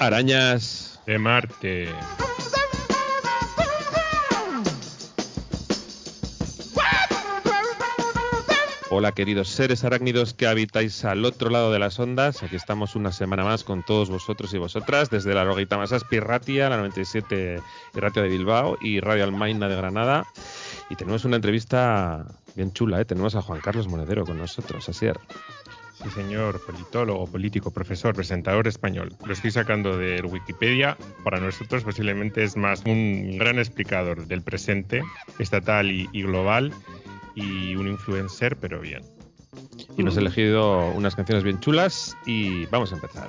Arañas de Marte. Hola queridos seres arácnidos que habitáis al otro lado de las ondas. Aquí estamos una semana más con todos vosotros y vosotras desde la Rogueita Masaspi Ratia, la 97 y Ratia de Bilbao y Radio Almaina de Granada. Y tenemos una entrevista bien chula, Tenemos a Juan Carlos Monedero con nosotros, Asier. Sí, señor, politólogo, político, profesor, presentador español. Lo estoy sacando de Wikipedia. Para nosotros posiblemente es más un gran explicador del presente estatal y global y un influencer, pero bien. Y nos ha elegido unas canciones bien chulas y vamos a empezar.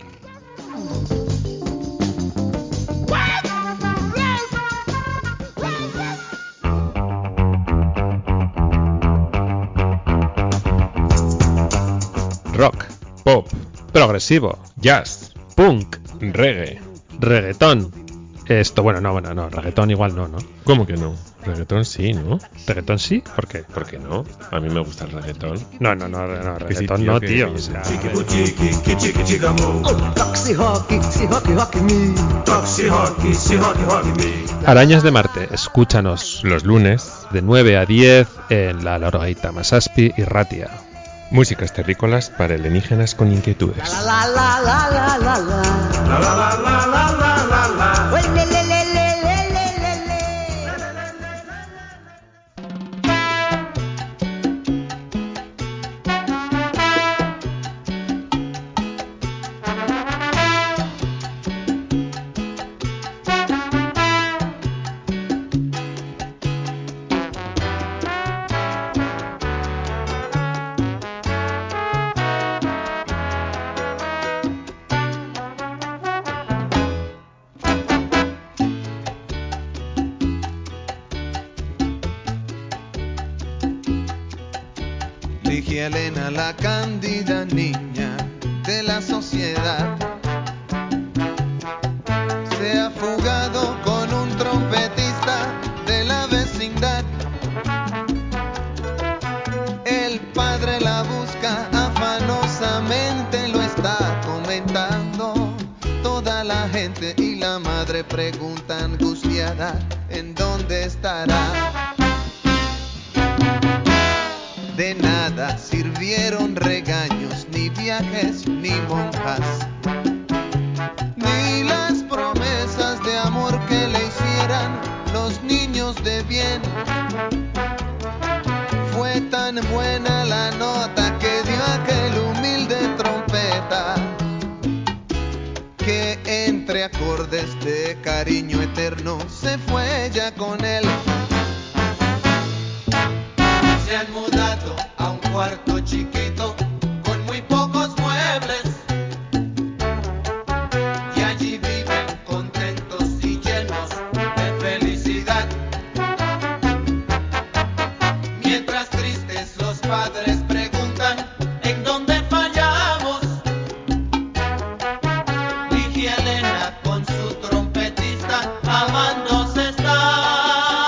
Rock, pop, progresivo, jazz, punk, reggae, reggaetón. No, reggaetón igual no. ¿Cómo que no? Reggaetón sí, ¿no? ¿Reggaetón sí? ¿Por qué? ¿Por qué no? A mí me gusta el reggaetón. No, reggaetón no, tío. Arañas de Marte, escúchanos los lunes de 9 a 10 en la Rogueita Masaspi y Ratia. Músicas terrícolas para alienígenas con inquietudes. Ligia Elena, la cándida niña de la sociedad, se ha fugado con un trompetista de la vecindad. El padre la busca afanosamente, lo está comentando toda la gente, y la madre pregunta angustiada ¿en dónde estará? De nada sirvieron regaños, ni viajes, ni monjas, ni las promesas de amor que le hicieran los niños de bien. Fue tan buena la nota que dio aquel humilde trompeta, que entre acordes de cariño eterno se fue ella con él. Se han mudado a un cuarto chiquito con muy pocos muebles, y allí viven contentos y llenos de felicidad. Mientras tristes los padres preguntan ¿en dónde fallamos? Ligia Elena con su trompetista amándose está.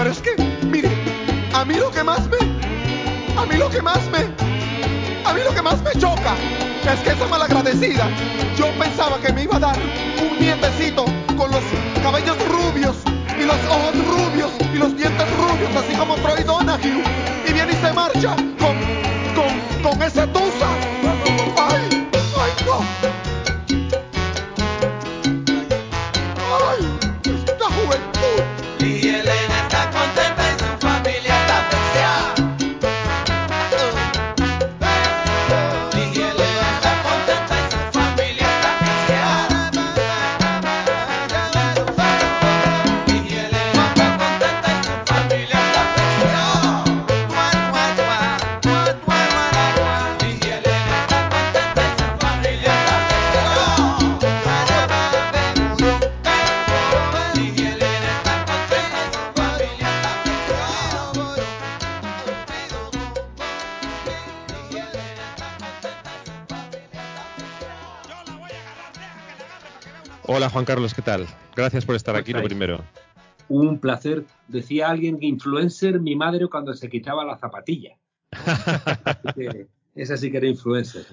Pero es que, mire, a mí lo que más me choca es que esa malagradecida, yo pensaba que me iba a dar un nietecito con los cabellos rubios y los ojos rubios y los dientes rubios, así como Troy Donahue, y viene y se marcha con ese tusa. Ay, no. Ay, esta juventud. Y Elena está contenta y su familia está apreciada. Y Elena está contenta y su familia está apreciada. Y Elena está contenta y su familia está apreciada. Y Elena está contenta y su familia está Hola Juan Carlos, ¿qué tal? Gracias por estar ¿Cómo aquí, lo estáis? primero. Un placer. Decía alguien que influencer, mi madre cuando se quitaba la zapatilla. Esa sí que era influencer.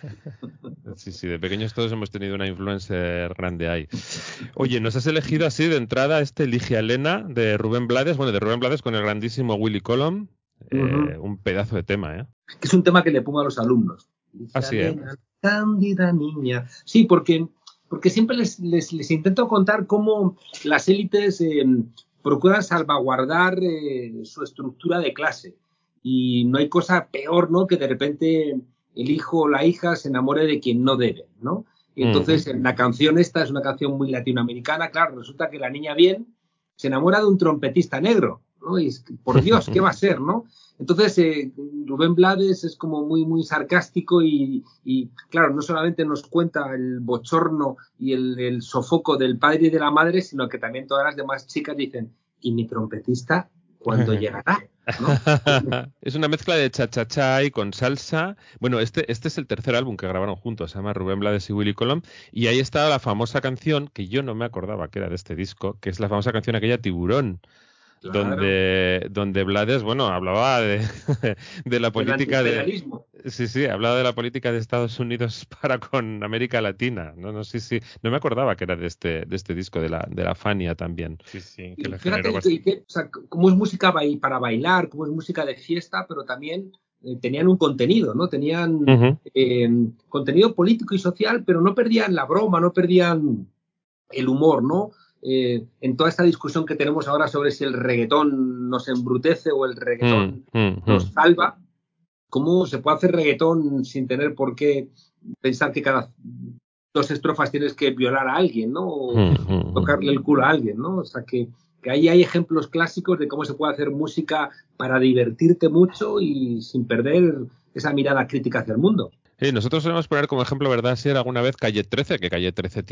Sí, de pequeños todos hemos tenido una influencer grande ahí. Oye, nos has elegido así de entrada Ligia Elena de Rubén Blades, bueno, de Rubén Blades con el grandísimo Willy Colón. Un pedazo de tema, ¿eh? Que es un tema que le pongo a los alumnos. Así es. Cándida niña. Sí, porque siempre les intento contar cómo las élites procuran salvaguardar su estructura de clase. Y no hay cosa peor, ¿no?, que de repente el hijo o la hija se enamore de quien no debe, ¿no? Y entonces la canción esta es una canción muy latinoamericana. Claro, resulta que la niña bien se enamora de un trompetista negro, ¿no? Y por Dios, ¿qué va a ser, no? Entonces, Rubén Blades es como muy, muy sarcástico y claro, no solamente nos cuenta el bochorno y el sofoco del padre y de la madre, sino que también todas las demás chicas dicen, ¿y mi trompetista cuándo llegará? ¿No? Es una mezcla de cha-cha-cha y con salsa. Bueno, este es el tercer álbum que grabaron juntos, se llama Rubén Blades y Willy Colón, y ahí está la famosa canción, que yo no me acordaba que era de este disco, que es la famosa canción aquella Tiburón. Claro. Donde Blades, bueno, hablaba de la política de... Sí, hablaba de la política de Estados Unidos para con América Latina. No sé si... No me acordaba que era de este disco, de la Fania también. Sí, que le Fíjate, generó bastante. o sea, como es música para bailar, como es música de fiesta, pero también tenían un contenido, ¿no? Tenían contenido político y social, pero no perdían la broma, no perdían el humor, ¿no? En toda esta discusión que tenemos ahora sobre si el reggaetón nos embrutece o el reggaetón nos salva, ¿cómo se puede hacer reggaetón sin tener por qué pensar que cada 2 estrofas tienes que violar a alguien, ¿no? O tocarle el culo a alguien, ¿no? O sea, que ahí hay ejemplos clásicos de cómo se puede hacer música para divertirte mucho y sin perder esa mirada crítica hacia el mundo. Nosotros solemos poner como ejemplo, ¿verdad? Si era alguna vez Calle 13, que Calle 13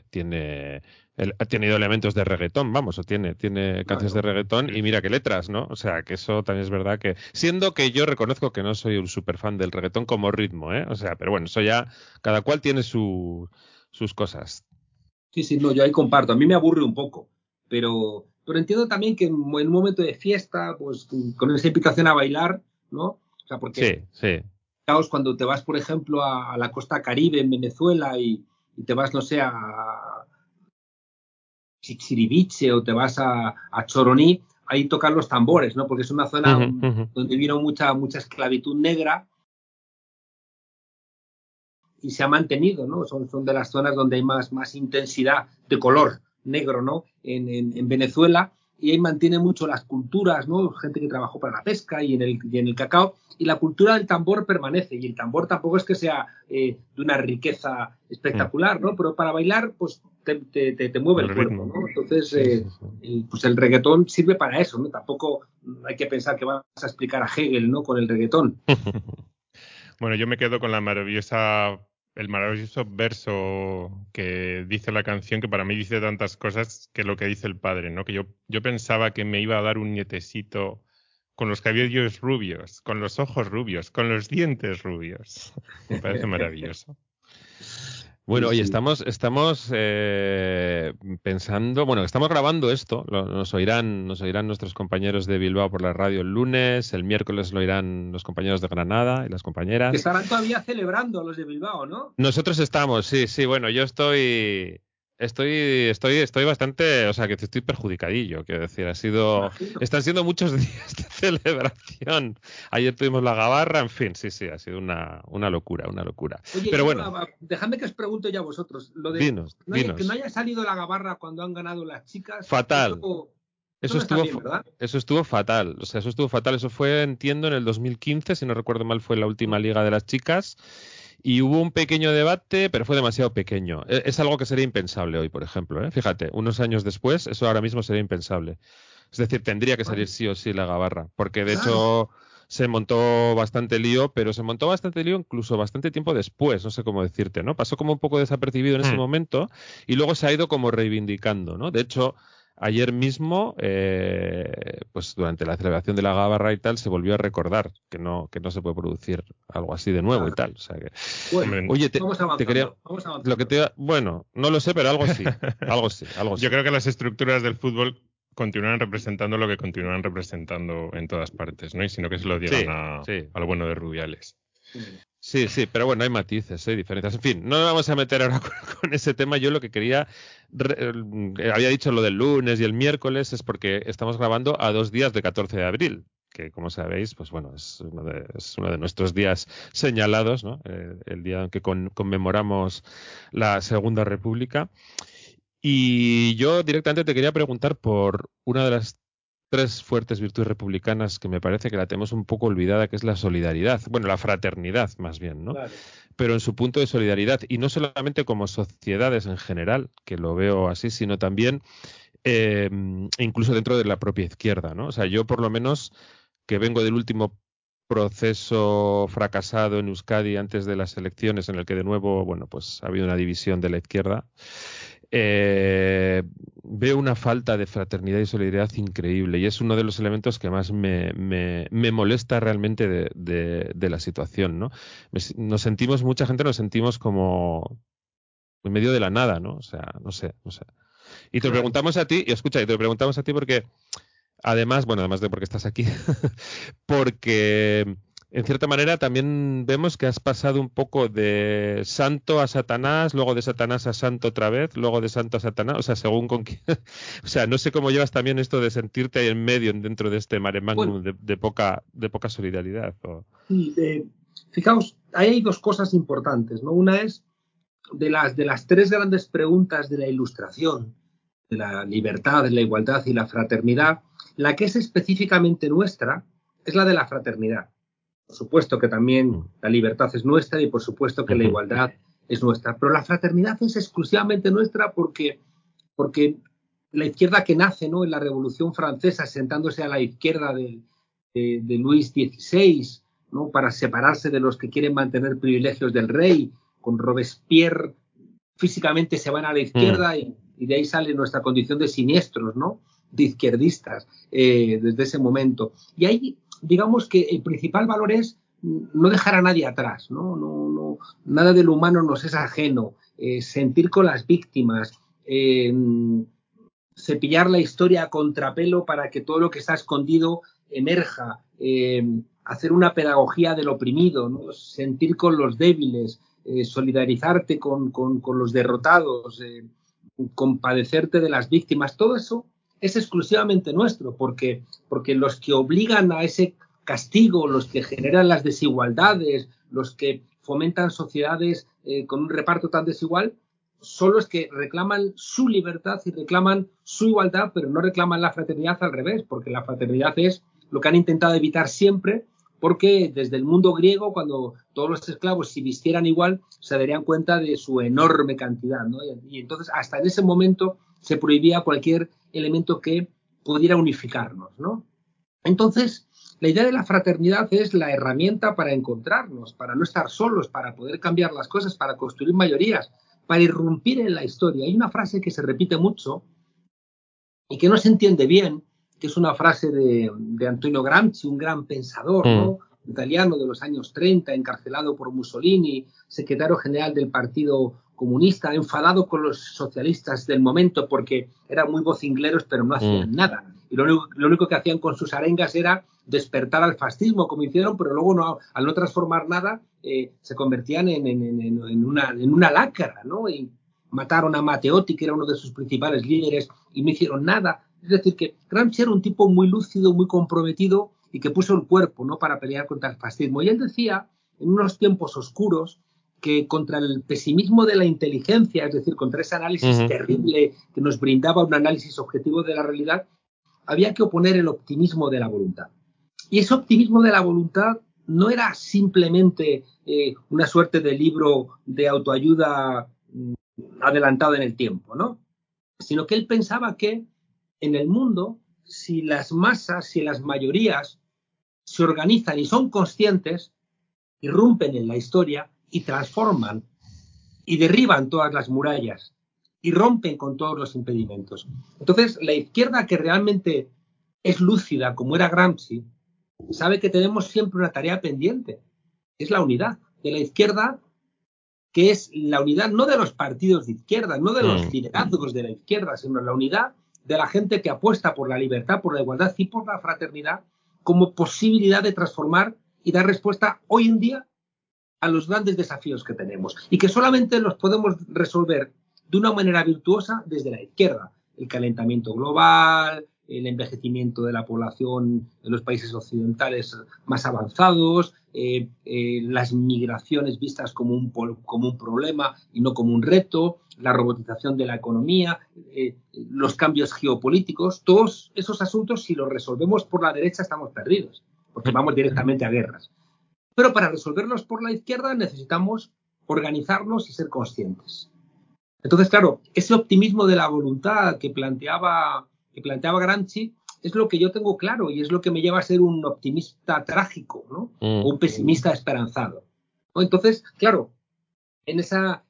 ha tenido elementos de reggaetón, vamos, o tiene canciones de reggaetón, y mira qué letras, ¿no? O sea, que eso también es verdad que, siendo que yo reconozco que no soy un super fan del reggaetón como ritmo, ¿eh? O sea, pero bueno, eso ya, cada cual tiene sus cosas. Sí, no, yo ahí comparto. A mí me aburre un poco, pero entiendo también que en un momento de fiesta, pues con esa invitación a bailar, ¿no? O sea, porque Sí. Cuando te vas, por ejemplo, a la costa Caribe en Venezuela y te vas, no sé, a Chichiriviche o te vas a Choroní, ahí tocan los tambores, ¿no? Porque es una zona donde vino mucha esclavitud negra y se ha mantenido, ¿no? Son de las zonas donde hay más intensidad de color negro, ¿no? En Venezuela, y ahí mantiene mucho las culturas, ¿no? Gente que trabajó para la pesca y en el cacao, y la cultura del tambor permanece, y el tambor tampoco es que sea de una riqueza espectacular, ¿no? Pero para bailar, pues te mueve el cuerpo, ¿no? Entonces, pues el reggaetón sirve para eso, ¿no? Tampoco hay que pensar que vas a explicar a Hegel, ¿no? Con el reggaetón. Bueno, yo me quedo con el maravilloso verso que dice la canción, que para mí dice tantas cosas que lo que dice el padre, ¿no? Que yo pensaba que me iba a dar un nietecito con los cabellos rubios, con los ojos rubios, con los dientes rubios. Me parece maravilloso. Bueno, Sí, oye, sí. estamos pensando, bueno, estamos grabando esto, nos oirán nuestros compañeros de Bilbao por la radio el lunes, el miércoles lo oirán los compañeros de Granada y las Que compañeras. estarán todavía celebrando los de Bilbao, ¿no? Nosotros estamos, sí, sí, bueno, yo estoy bastante, o sea, que estoy perjudicadillo, quiero decir, Imagino. están siendo muchos días de celebración. Ayer tuvimos la gabarra, en fin, sí, sí, ha sido una locura, una locura. Oye, Pero bueno, dejadme que os pregunte ya a vosotros. Lo de que no dinos, haya salido la gabarra cuando han ganado las chicas, fatal. eso Eso no está estuvo, bien, ¿verdad? eso estuvo fatal, o sea, eso estuvo fatal. Eso fue, entiendo, en el 2015, si no recuerdo mal, fue la última liga de las chicas. Y hubo un pequeño debate, pero fue demasiado pequeño. Es algo que sería impensable hoy, por ejemplo, ¿eh? Fíjate, unos años después, eso ahora mismo sería impensable. Es decir, tendría que salir Vale, sí o sí la gabarra, porque de claro. hecho se montó bastante lío, pero se montó bastante lío incluso bastante tiempo después, no sé cómo decirte, ¿no? Pasó como un poco desapercibido en ese Mm. momento y luego se ha ido como reivindicando, ¿no? De hecho, ayer mismo, pues durante la celebración de la gabarra y tal, se volvió a recordar que no se puede producir algo así de nuevo y Claro. tal. O sea que, Bueno, Hombre, oye, vamos te quería, avanzando, vamos lo que avanzando. te, bueno, no lo sé, pero algo sí, algo sí, algo yo sí. creo que las estructuras del fútbol continúan representando lo que continúan representando en todas partes, ¿no? Y sino que se lo digan Sí, sí. a lo bueno de Rubiales. Sí, sí, pero bueno, hay matices, hay diferencias. En fin, no nos vamos a meter ahora con ese tema. Yo lo que quería, había dicho lo del lunes y el miércoles, es porque estamos grabando a 2 días de 14 de abril, que como sabéis, pues bueno, es uno de nuestros días señalados, ¿no? El día en que conmemoramos la Segunda República. Y yo directamente te quería preguntar por una de las tres fuertes virtudes republicanas que me parece que la tenemos un poco olvidada, que es la solidaridad. Bueno, la fraternidad más bien, ¿no? Claro. Pero en su punto de solidaridad. Y no solamente como sociedades en general, que lo veo así, sino también incluso dentro de la propia izquierda, ¿no? O sea, yo por lo menos que vengo del último proceso fracasado en Euskadi antes de las elecciones, en el que de nuevo, bueno, pues ha habido una división de la izquierda. Veo una falta de fraternidad y solidaridad increíble y es uno de los elementos que más me molesta realmente de la situación, ¿no? Nos sentimos, mucha gente nos sentimos como en medio de la nada, ¿no? O sea, no sé, no sé. Y te lo Claro. preguntamos a ti, y escucha, y te lo preguntamos a ti porque además, bueno, además de porque estás aquí, porque en cierta manera también vemos que has pasado un poco de santo a Satanás, luego de Satanás a santo otra vez, luego de santo a Satanás, o sea, según con quién. O sea, no sé cómo llevas también esto de sentirte ahí en medio dentro de este mare Bueno, magnum de poca solidaridad. sí, fijaos, ahí hay dos cosas importantes, ¿no? Una es de las tres grandes preguntas de la Ilustración, de la libertad, de la igualdad y la fraternidad, la que es específicamente nuestra es la de la fraternidad. Por supuesto que también Mm. la libertad es nuestra y por supuesto que la Ujú. igualdad es nuestra, pero la fraternidad es exclusivamente nuestra porque la izquierda que nace, ¿no?, en la Revolución Francesa, sentándose a la izquierda de Luis XVI, ¿no?, para separarse de los que quieren mantener privilegios del rey, con Robespierre físicamente se van a la Mm. izquierda y de ahí sale nuestra condición de siniestros, ¿no?, de izquierdistas, desde ese momento. Y ahí, digamos que el principal valor es no dejar a nadie atrás, ¿no? Nada de lo humano nos es ajeno, sentir con las víctimas, cepillar la historia a contrapelo para que todo lo que está escondido emerja, hacer una pedagogía del oprimido, ¿no?, sentir con los débiles, solidarizarte con los derrotados, compadecerte de las víctimas, todo eso es exclusivamente nuestro, porque los que obligan a ese castigo, los que generan las desigualdades, los que fomentan sociedades con un reparto tan desigual, son los que reclaman su libertad y reclaman su igualdad, pero no reclaman la fraternidad al revés, porque la fraternidad es lo que han intentado evitar siempre, porque desde el mundo griego, cuando todos los esclavos se vistieran igual, se darían cuenta de su enorme cantidad, ¿no? Y entonces hasta en ese momento se prohibía cualquier elemento que pudiera unificarnos, ¿no? Entonces, la idea de la fraternidad es la herramienta para encontrarnos, para no estar solos, para poder cambiar las cosas, para construir mayorías, para irrumpir en la historia. Hay una frase que se repite mucho y que no se entiende bien, que es una frase de Antonio Gramsci, un gran pensador, Mm. ¿no?, italiano de los años 30, encarcelado por Mussolini, secretario general del Partido comunista, enfadado con los socialistas del momento porque eran muy vocingleros pero no hacían nada. Y lo único que hacían con sus arengas era despertar al fascismo, como hicieron, pero luego no, al no transformar nada, se convertían en una lacra, ¿no? Y mataron a Matteotti, que era uno de sus principales líderes, y no hicieron nada. Es decir, que Gramsci era un tipo muy lúcido, muy comprometido y que puso el cuerpo, ¿no?, para pelear contra el fascismo. Y él decía, en unos tiempos oscuros, que contra el pesimismo de la inteligencia, es decir, contra ese análisis terrible que nos brindaba un análisis objetivo de la realidad, había que oponer el optimismo de la voluntad. Y ese optimismo de la voluntad no era simplemente una suerte de libro de autoayuda adelantado en el tiempo, ¿no? Sino que él pensaba que en el mundo, si las masas, si las mayorías se organizan y son conscientes, irrumpen en la historia y transforman y derriban todas las murallas y rompen con todos los impedimentos. Entonces, la izquierda, que realmente es lúcida, como era Gramsci, sabe que tenemos siempre una tarea pendiente. Es la unidad de la izquierda, que es la unidad no de los partidos de izquierda, no de los liderazgos de la izquierda, sino la unidad de la gente que apuesta por la libertad, por la igualdad y por la fraternidad como posibilidad de transformar y dar respuesta hoy en día a los grandes desafíos que tenemos y que solamente los podemos resolver de una manera virtuosa desde la izquierda. El calentamiento global, el envejecimiento de la población en los países occidentales más avanzados, las migraciones vistas como un problema y no como un reto, la robotización de la economía, los cambios geopolíticos, todos esos asuntos, si los resolvemos por la derecha, estamos perdidos, porque vamos directamente a guerras. Pero para resolverlos por la izquierda necesitamos organizarnos y ser conscientes. Entonces, claro, ese optimismo de la voluntad que planteaba Gramsci es lo que yo tengo claro y es lo que me lleva a ser un optimista trágico, ¿no? O un pesimista esperanzado, ¿no? Entonces, claro, en esa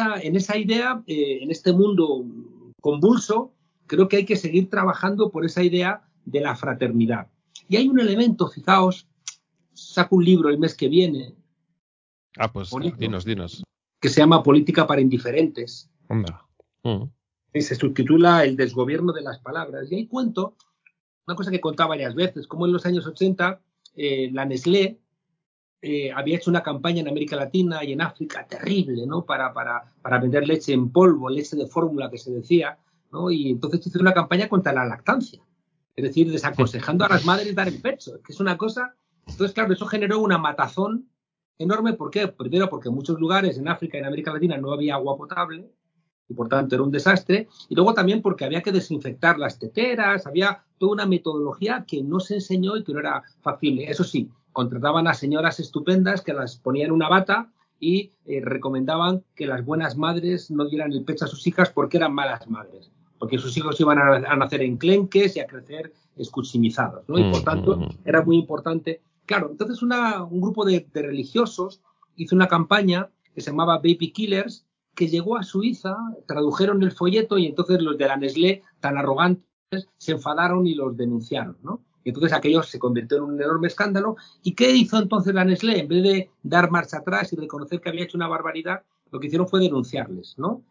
idea, en este mundo convulso, creo que hay que seguir trabajando por esa idea de la fraternidad. Y hay un elemento, fijaos, saco un libro el mes que viene. Pues bonito, dinos. Que se llama Política para Indiferentes. Y se subtitula El desgobierno de las palabras. Y ahí cuento una cosa que he contado varias veces, como en los años 80 la Nestlé había hecho una campaña en América Latina y en África terrible, ¿no? Para vender leche en polvo, leche de fórmula que se decía, ¿no? Y entonces hizo una campaña contra la lactancia. Es decir, desaconsejando a las madres dar el pecho, que es una cosa. Entonces, claro, eso generó una matazón enorme. ¿Por qué? Primero, porque en muchos lugares en África y en América Latina no había agua potable y por tanto era un desastre. Y luego también porque había que desinfectar las teteras, había toda una metodología que no se enseñó y que no era factible. Eso sí, contrataban a señoras estupendas que las ponían en una bata y recomendaban que las buenas madres no dieran el pecho a sus hijas porque eran malas madres, porque sus hijos iban a nacer enclenques y a crecer escuchimizados, ¿no? Y por tanto era muy importante. Claro, entonces un grupo de religiosos hizo una campaña que se llamaba Baby Killers, que llegó a Suiza, tradujeron el folleto y entonces los de la Nestlé, tan arrogantes, se enfadaron y los denunciaron, ¿no? Y entonces aquello se convirtió en un enorme escándalo. ¿Y qué hizo entonces la Nestlé? En vez de dar marcha atrás y reconocer que había hecho una barbaridad, lo que hicieron fue denunciarles, ¿no?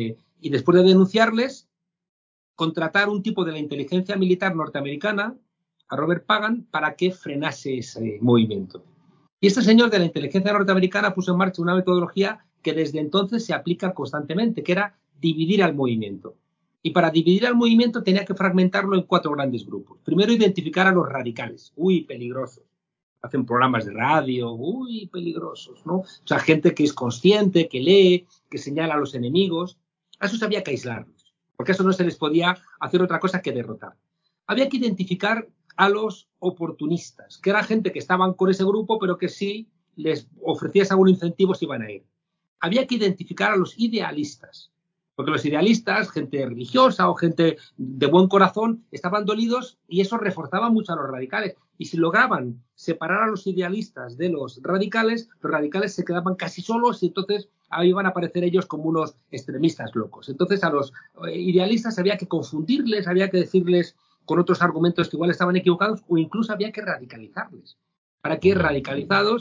Y después de denunciarles, contratar un tipo de la inteligencia militar norteamericana, a Robert Pagan, para que frenase ese movimiento. Y este señor de la inteligencia norteamericana puso en marcha una metodología que desde entonces se aplica constantemente, que era dividir al movimiento. Y para dividir al movimiento tenía que fragmentarlo en 4 grandes grupos. Primero, identificar a los radicales. Uy, peligrosos. Hacen programas de radio. Uy, peligrosos, ¿no? O sea, gente que es consciente, que lee, que señala a los enemigos. A esos había que aislarlos, porque a eso no se les podía hacer otra cosa que derrotar. Había que identificar a los oportunistas, que era gente que estaban con ese grupo, pero que si les ofrecías algún incentivo se iban a ir. Había que identificar a los idealistas, porque los idealistas, gente religiosa o gente de buen corazón, estaban dolidos y eso reforzaba mucho a los radicales. Y si lograban separar a los idealistas de los radicales se quedaban casi solos y entonces ahí iban a aparecer ellos como unos extremistas locos. Entonces a los idealistas había que confundirles, había que decirles con otros argumentos que igual estaban equivocados o incluso había que radicalizarles, para que radicalizados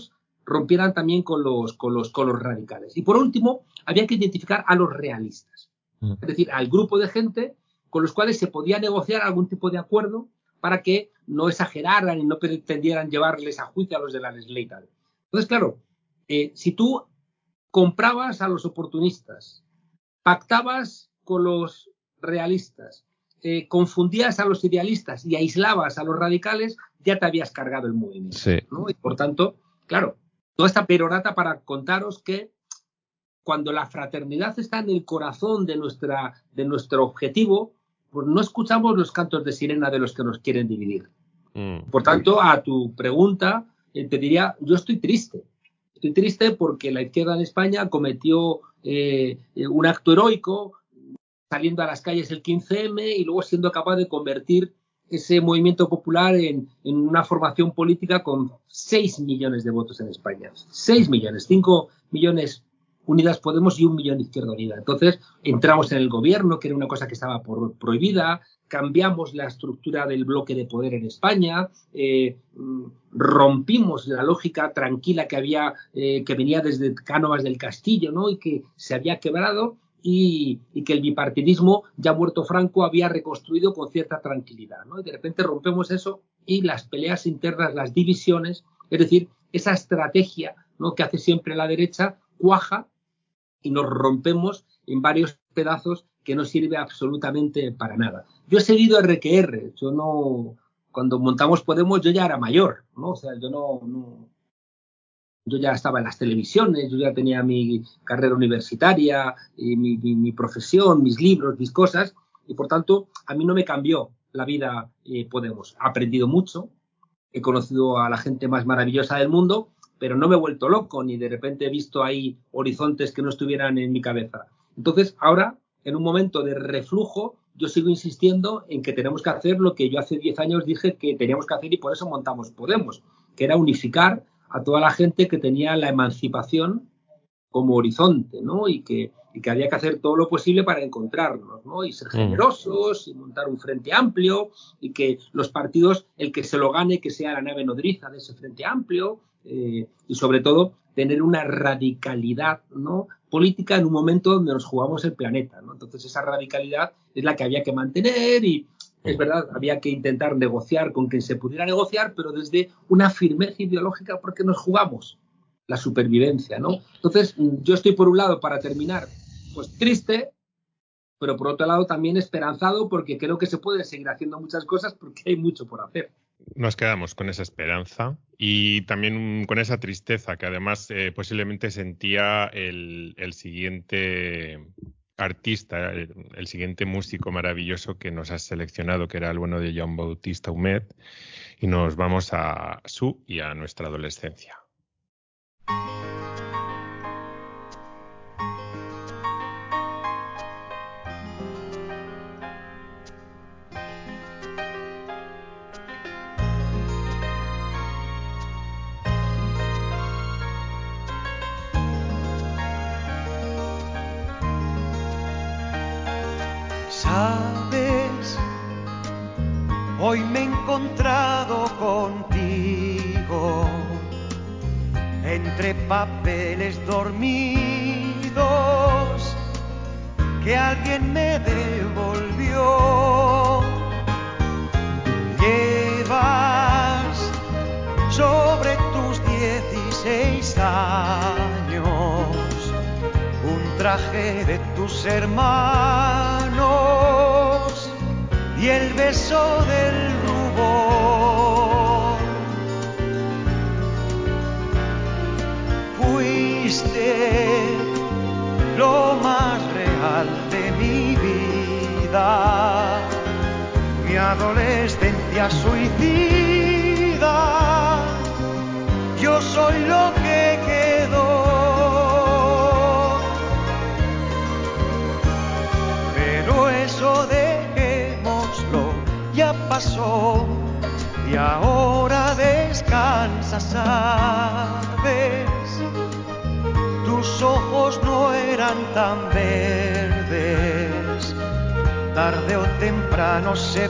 rompieran también con los radicales. Y por último, había que identificar a los realistas, es decir, al grupo de gente con los cuales se podía negociar algún tipo de acuerdo para que no exageraran y no pretendieran llevarles a juicio a los de la ley tal. Entonces, claro, si tú comprabas a los oportunistas, pactabas con los realistas, confundías a los idealistas y aislabas a los radicales, ya te habías cargado el movimiento. Sí. ¿No? Y por tanto, claro, toda esta perorata para contaros que cuando la fraternidad está en el corazón de nuestro objetivo, pues no escuchamos los cantos de sirena de los que nos quieren dividir. Por tanto, a tu pregunta, te diría, yo estoy triste. Estoy triste porque la izquierda en España cometió un acto heroico, saliendo a las calles el 15M y luego siendo capaz de convertir ese movimiento popular en una formación política con 6 millones de votos en España. 6 millones, 5 millones Unidas Podemos y 1 millón Izquierda Unida. Entonces entramos en el gobierno, que era una cosa que estaba prohibida, cambiamos la estructura del bloque de poder en España, rompimos la lógica tranquila que había, que venía desde Cánovas del Castillo, ¿no? Y que se había quebrado, y que el bipartidismo, ya muerto Franco, había reconstruido con cierta tranquilidad, ¿no? Y de repente rompemos eso y las peleas internas, las divisiones, es decir, esa estrategia, ¿no?, que hace siempre la derecha, cuaja y nos rompemos en varios pedazos que no sirve absolutamente para nada. Yo he seguido RQR, yo no, cuando montamos Podemos yo ya era mayor, ¿no? O sea, yo ya estaba en las televisiones, yo ya tenía mi carrera universitaria, mi profesión, mis libros, mis cosas, y por tanto a mí no me cambió la vida Podemos. He aprendido mucho, he conocido a la gente más maravillosa del mundo, pero no me he vuelto loco, ni de repente he visto ahí horizontes que no estuvieran en mi cabeza. Entonces, ahora, en un momento de reflujo, yo sigo insistiendo en que tenemos que hacer lo que yo hace 10 años dije que teníamos que hacer y por eso montamos Podemos, que era unificar a toda la gente que tenía la emancipación como horizonte, ¿no? Y que había que hacer todo lo posible para encontrarnos, ¿no? Y ser generosos y montar un frente amplio y que los partidos, el que se lo gane, que sea la nave nodriza de ese frente amplio, y sobre todo tener una radicalidad, ¿no?, política en un momento donde nos jugamos el planeta, ¿no? Entonces esa radicalidad es la que había que mantener y es verdad, había que intentar negociar con quien se pudiera negociar, pero desde una firmeza ideológica porque nos jugamos la supervivencia, ¿no? Entonces, yo estoy por un lado, para terminar, pues triste, pero por otro lado también esperanzado porque creo que se puede seguir haciendo muchas cosas porque hay mucho por hacer. Nos quedamos con esa esperanza y también con esa tristeza que además posiblemente sentía el siguiente artista, el siguiente músico maravilloso que nos has seleccionado, que era el bueno de Joan Bautista Humet, y nos vamos a su y a nuestra adolescencia. Sabes, hoy me he encontrado contigo entre papeles dormidos que alguien me devolvió. Llevas sobre tus 16 años un traje de tus hermanos y el beso del rubor. Fuiste lo más real de mi vida, mi adolescencia suicida. Yo soy lo que quedó. Eso dejémoslo, ya pasó y ahora descansa, sabes. Tus ojos no eran tan verdes, tarde o temprano se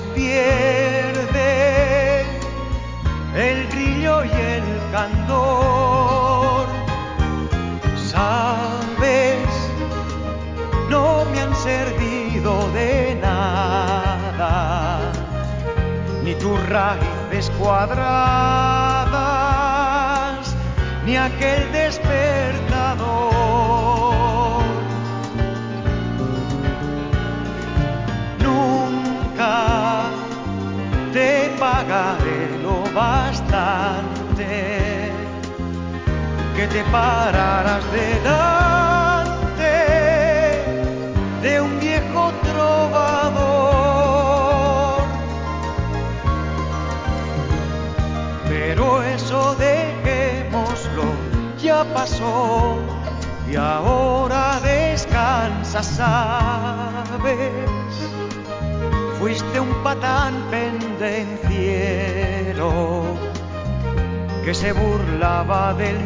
pierde el brillo y el candor. raíces cuadradas, ni aquel despertador. Nunca te pagaré lo bastante que te pararás delante de un viejo trovador. Pero eso dejémoslo, ya pasó y ahora descansa, ¿sabes? Fuiste un patán pendenciero que se burlaba del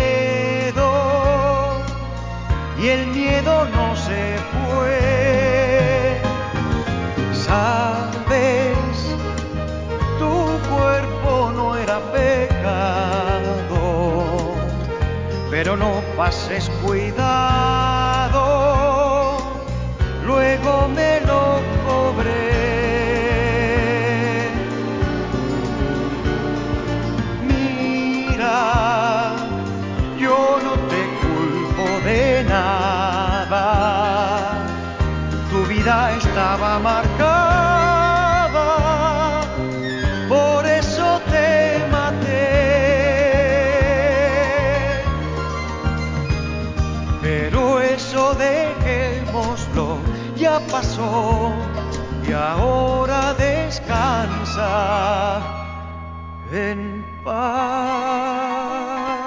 miedo y el miedo no se fue. Sabes, tu cuerpo no era pecado, pero no pases cuidado, luego me lo cobré. Yo no te culpo de nada, tu vida estaba marcada, por eso te maté. Pero eso dejémoslo, ya pasó y ahora descansa en paz.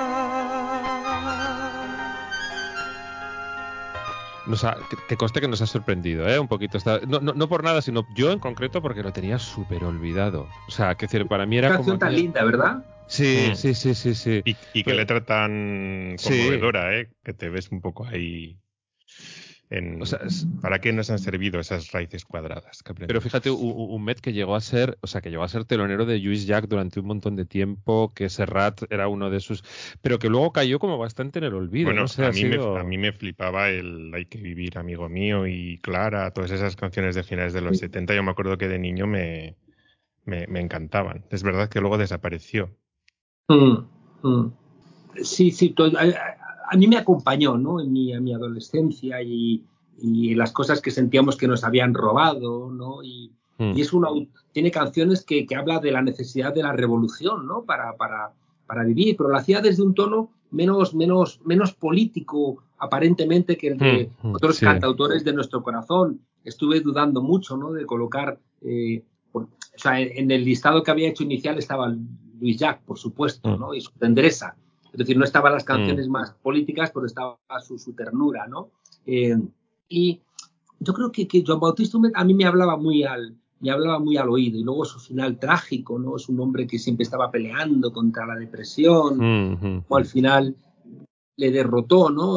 Que conste que nos ha sorprendido, un poquito. No por nada, sino yo en concreto porque lo tenía súper olvidado. O sea, que decir, para mí era Qué como... canción tan linda, ¿verdad? Sí. Y qué letra tan conmovedora, que te ves un poco ahí... O sea, ¿Para qué nos han servido esas raíces cuadradas? Pero fíjate, un Met que llegó a ser telonero de Lluís Llach durante un montón de tiempo, que Serrat era uno de sus, pero que luego cayó como bastante en el olvido. Bueno, no sé, a mí me flipaba el Hay que vivir, amigo mío, y Clara, todas esas canciones de finales de los 70. Yo me acuerdo que de niño me encantaban. Es verdad que luego desapareció. Sí, a mí me acompañó, ¿no? En mi adolescencia y las cosas que sentíamos que nos habían robado, ¿no? Y tiene canciones que habla de la necesidad de la revolución, ¿no? Para vivir, pero lo hacía desde un tono menos político, aparentemente, que el de otros cantautores de nuestro corazón. Estuve dudando mucho, ¿no? De colocar, o sea, en el listado que había hecho inicial estaba Lluís Llach, por supuesto, ¿no? Y su tendresa. Es decir, no estaban las canciones más políticas, pero estaba su ternura, ¿no? Y yo creo que Joan Bautista Humet a mí me hablaba muy al oído, y luego su final trágico, ¿no? Es un hombre que siempre estaba peleando contra la depresión, o al final le derrotó, ¿no?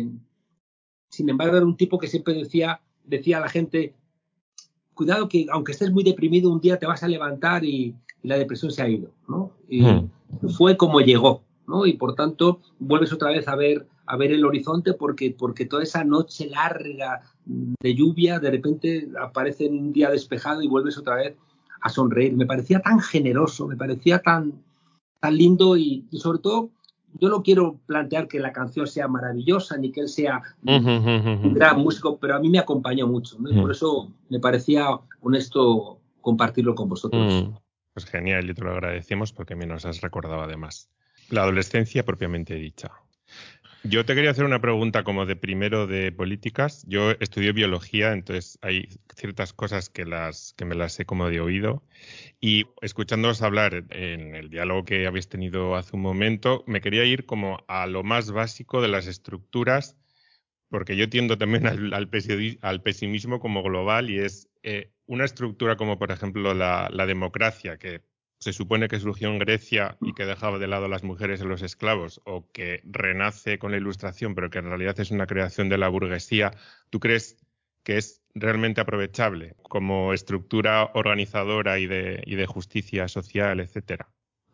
Sin embargo, era un tipo que siempre decía a la gente: cuidado, que aunque estés muy deprimido, un día te vas a levantar y la depresión se ha ido, ¿no? Y fue como llegó, ¿no? Y por tanto vuelves otra vez a ver el horizonte, porque toda esa noche larga de lluvia de repente aparece en un día despejado y vuelves otra vez a sonreír. Me parecía tan generoso, me parecía tan lindo, y sobre todo yo no quiero plantear que la canción sea maravillosa ni que él sea un gran músico, pero a mí me acompañó mucho, ¿no? Y por eso me parecía honesto compartirlo con vosotros. Pues genial, y te lo agradecemos porque me nos has recordado además la adolescencia propiamente dicha. Yo te quería hacer una pregunta como de primero de políticas. Yo estudié biología, entonces hay ciertas cosas que me las sé como de oído. Y escuchándoos hablar en el diálogo que habéis tenido hace un momento, me quería ir como a lo más básico de las estructuras, porque yo tiendo también al pesimismo como global, y es una estructura como, por ejemplo, la democracia, que se supone que surgió en Grecia y que dejaba de lado a las mujeres y los esclavos, o que renace con la Ilustración, pero que en realidad es una creación de la burguesía. ¿Tú crees que es realmente aprovechable como estructura organizadora y de justicia social, etcétera?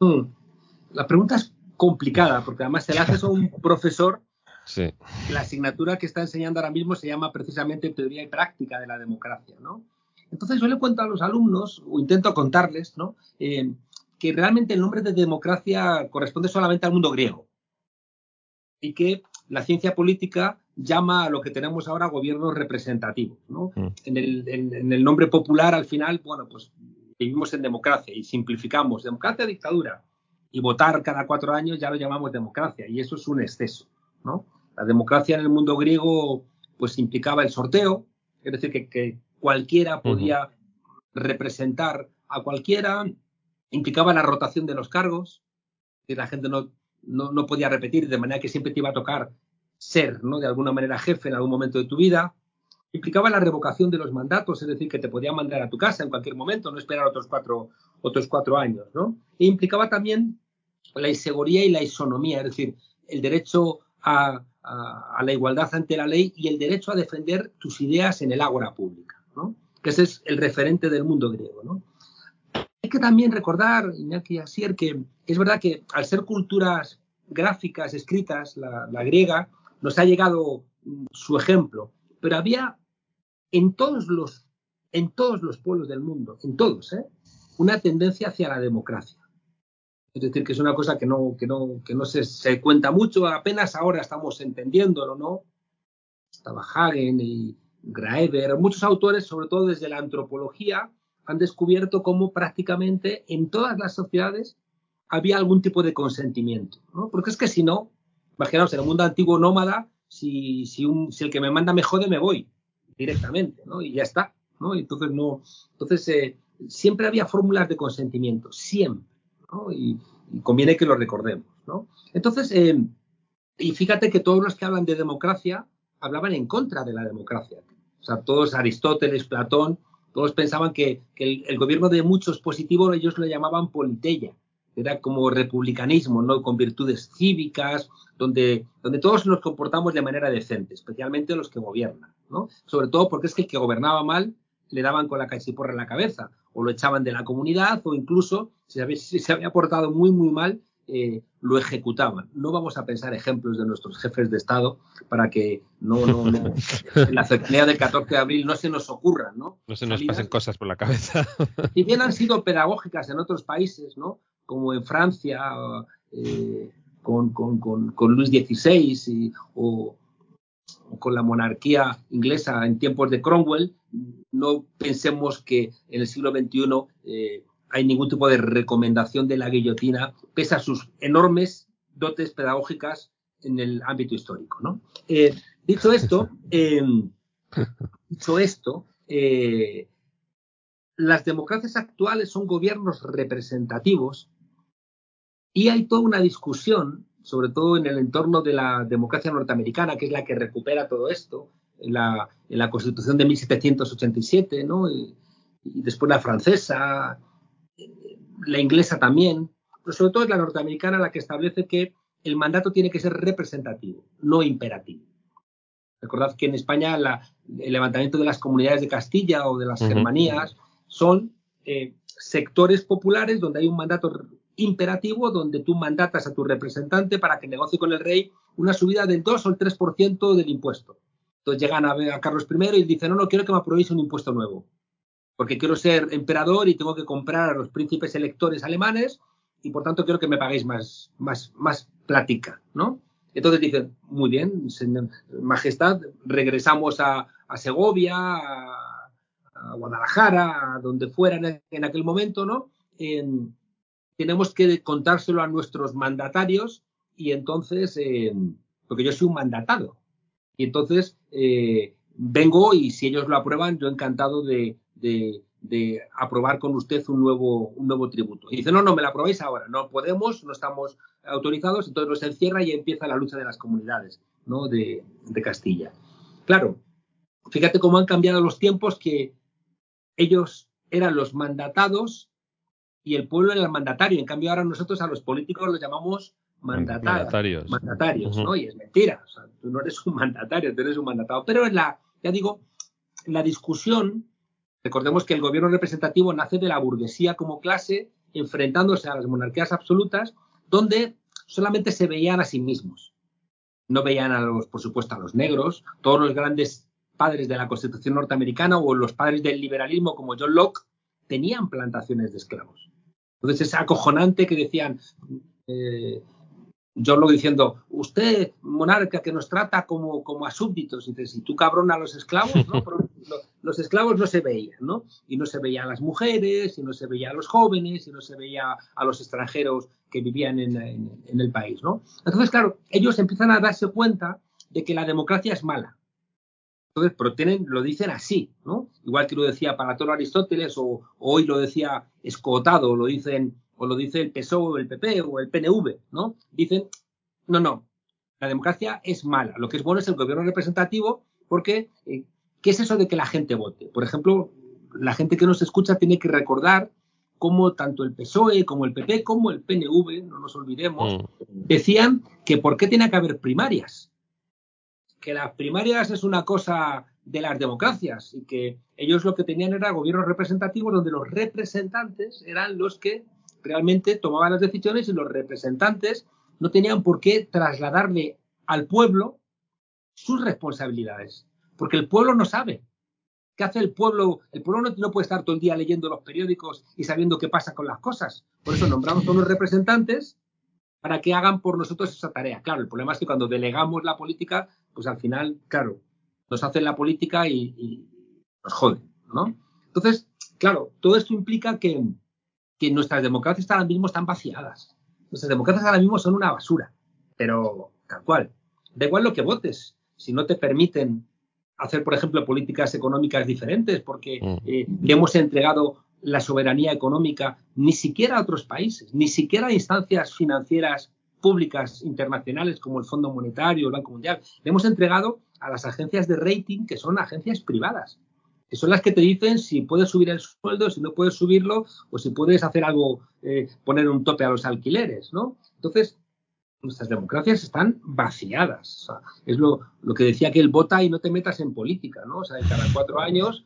La pregunta es complicada, porque además se la haces a un profesor. Sí. La asignatura que está enseñando ahora mismo se llama precisamente Teoría y Práctica de la Democracia, ¿no? Entonces yo le cuento a los alumnos, o intento contarles, ¿no? Que realmente el nombre de democracia corresponde solamente al mundo griego y que la ciencia política llama a lo que tenemos ahora gobiernos representativos, ¿no? En el nombre popular, al final, bueno, pues vivimos en democracia y simplificamos democracia, dictadura, y votar cada 4 años ya lo llamamos democracia, y eso es un exceso, ¿no? La democracia en el mundo griego pues implicaba el sorteo, es decir, que cualquiera podía representar a cualquiera, implicaba la rotación de los cargos, que la gente no podía repetir, de manera que siempre te iba a tocar ser, ¿no? De alguna manera jefe en algún momento de tu vida. Implicaba la revocación de los mandatos, es decir, que te podían mandar a tu casa en cualquier momento, no esperar otros cuatro años, ¿no? E implicaba también la isegoría y la isonomía, es decir, el derecho a la igualdad ante la ley y el derecho a defender tus ideas en el ágora pública, ¿no? Que ese es el referente del mundo griego, ¿no? Hay que también recordar, Iñaki y Asier, que es verdad que al ser culturas gráficas escritas, la griega, nos ha llegado su ejemplo, pero había en todos los pueblos del mundo, en todos, una tendencia hacia la democracia. Es decir, que es una cosa que no se cuenta mucho, apenas ahora estamos entendiéndolo, ¿no? Estaba Hagen y Graeber, muchos autores, sobre todo desde la antropología, han descubierto cómo prácticamente en todas las sociedades había algún tipo de consentimiento, ¿no? Porque es que si no, imaginaos, en el mundo antiguo nómada, si el que me manda me jode, me voy directamente, ¿no? Y ya está, ¿no? Entonces siempre había fórmulas de consentimiento, siempre, ¿no? Y conviene que lo recordemos, ¿no? Entonces, y fíjate que todos los que hablan de democracia hablaban en contra de la democracia. O sea, todos, Aristóteles, Platón, todos pensaban que el gobierno de muchos positivo, ellos lo llamaban politeia. Era como republicanismo, ¿no? Con virtudes cívicas, donde todos nos comportamos de manera decente, especialmente los que gobiernan, ¿no? Sobre todo porque es que el que gobernaba mal le daban con la cachiporra en la cabeza, o lo echaban de la comunidad, o incluso, si se había portado muy, muy mal, lo ejecutaban. No vamos a pensar ejemplos de nuestros jefes de Estado para que en la cercanía del 14 de abril no se nos ocurran, ¿no? No se nos pasen cosas por la cabeza. Si bien han sido pedagógicas en otros países, ¿no? Como en Francia, con Luis XVI o con la monarquía inglesa en tiempos de Cromwell, no pensemos que en el siglo XXI hay ningún tipo de recomendación de la guillotina, pese a sus enormes dotes pedagógicas en el ámbito histórico, ¿no? Dicho esto, las democracias actuales son gobiernos representativos y hay toda una discusión, sobre todo en el entorno de la democracia norteamericana, que es la que recupera todo esto, en la Constitución de 1787, ¿no? Y después la francesa, la inglesa también, pero sobre todo es la norteamericana la que establece que el mandato tiene que ser representativo, no imperativo. Recordad que en España el levantamiento de las comunidades de Castilla o de las Germanías son sectores populares donde hay un mandato imperativo, donde tú mandatas a tu representante para que negocie con el rey una subida del 2 o el 3% del impuesto. Entonces llegan a Carlos I y dicen, no quiero que me aprobéis un impuesto nuevo, porque quiero ser emperador y tengo que comprar a los príncipes electores alemanes y por tanto quiero que me paguéis más plática, ¿no? Entonces dicen, muy bien, señor, majestad, regresamos a Segovia, a Guadalajara, a donde fuera en aquel momento, ¿no? Tenemos que contárselo a nuestros mandatarios y entonces, porque yo soy un mandatado, y entonces vengo y si ellos lo aprueban, yo encantado de aprobar con usted un nuevo tributo. Y dice, no, me lo aprobáis ahora, no podemos, no estamos autorizados, entonces los encierra y empieza la lucha de las comunidades, ¿no? de Castilla. Claro, fíjate cómo han cambiado los tiempos, que ellos eran los mandatados y el pueblo era el mandatario. En cambio ahora nosotros a los políticos los llamamos mandatarios, ¿no? Y es mentira, o sea, tú no eres un mandatario, tú eres un mandatado. Pero en la discusión, recordemos que el gobierno representativo nace de la burguesía como clase, enfrentándose a las monarquías absolutas, donde solamente se veían a sí mismos. No veían por supuesto, a los negros. Todos los grandes padres de la Constitución norteamericana o los padres del liberalismo como John Locke tenían plantaciones de esclavos. Entonces es acojonante que decían, John Locke diciendo, usted, monarca, que nos trata como a súbditos, y dices, ¿y tú cabrón a los esclavos? ¿No? Pero los esclavos no se veían, ¿no? Y no se veían a las mujeres, y no se veía a los jóvenes, y no se veía a los extranjeros que vivían en el país, ¿no? Entonces, claro, ellos empiezan a darse cuenta de que la democracia es mala. Entonces, pero lo dicen así, ¿no? Igual que lo decía Platón Aristóteles, o hoy lo decía Escotado, o lo dice el PSOE, o el PP, o el PNV, ¿no? Dicen, no, la democracia es mala. Lo que es bueno es el gobierno representativo, porque, ¿qué es eso de que la gente vote? Por ejemplo, la gente que nos escucha tiene que recordar cómo tanto el PSOE, como el PP, como el PNV, no nos olvidemos, decían que ¿por qué tiene que haber primarias? Que las primarias es una cosa de las democracias y que ellos lo que tenían era gobiernos representativos donde los representantes eran los que realmente tomaban las decisiones y los representantes no tenían por qué trasladarle al pueblo sus responsabilidades, porque el pueblo no sabe. ¿Qué hace el pueblo? El pueblo no puede estar todo el día leyendo los periódicos y sabiendo qué pasa con las cosas. Por eso nombramos a unos representantes para que hagan por nosotros esa tarea. Claro, el problema es que cuando delegamos la política, pues al final, claro, nos hacen la política y nos joden, ¿no? Entonces, claro, todo esto implica que nuestras democracias ahora mismo están vaciadas. Nuestras democracias ahora mismo son una basura, pero tal cual. Da igual lo que votes, si no te permiten hacer, por ejemplo, políticas económicas diferentes, porque le hemos entregado la soberanía económica ni siquiera a otros países, ni siquiera a instancias financieras públicas internacionales como el Fondo Monetario, el Banco Mundial. Le hemos entregado a las agencias de rating, que son agencias privadas, que son las que te dicen si puedes subir el sueldo, si no puedes subirlo, o si puedes hacer algo, poner un tope a los alquileres, ¿no? Entonces, nuestras democracias están vaciadas. O sea, es lo que decía que él vota y no te metas en política, ¿no? O sea, cada 4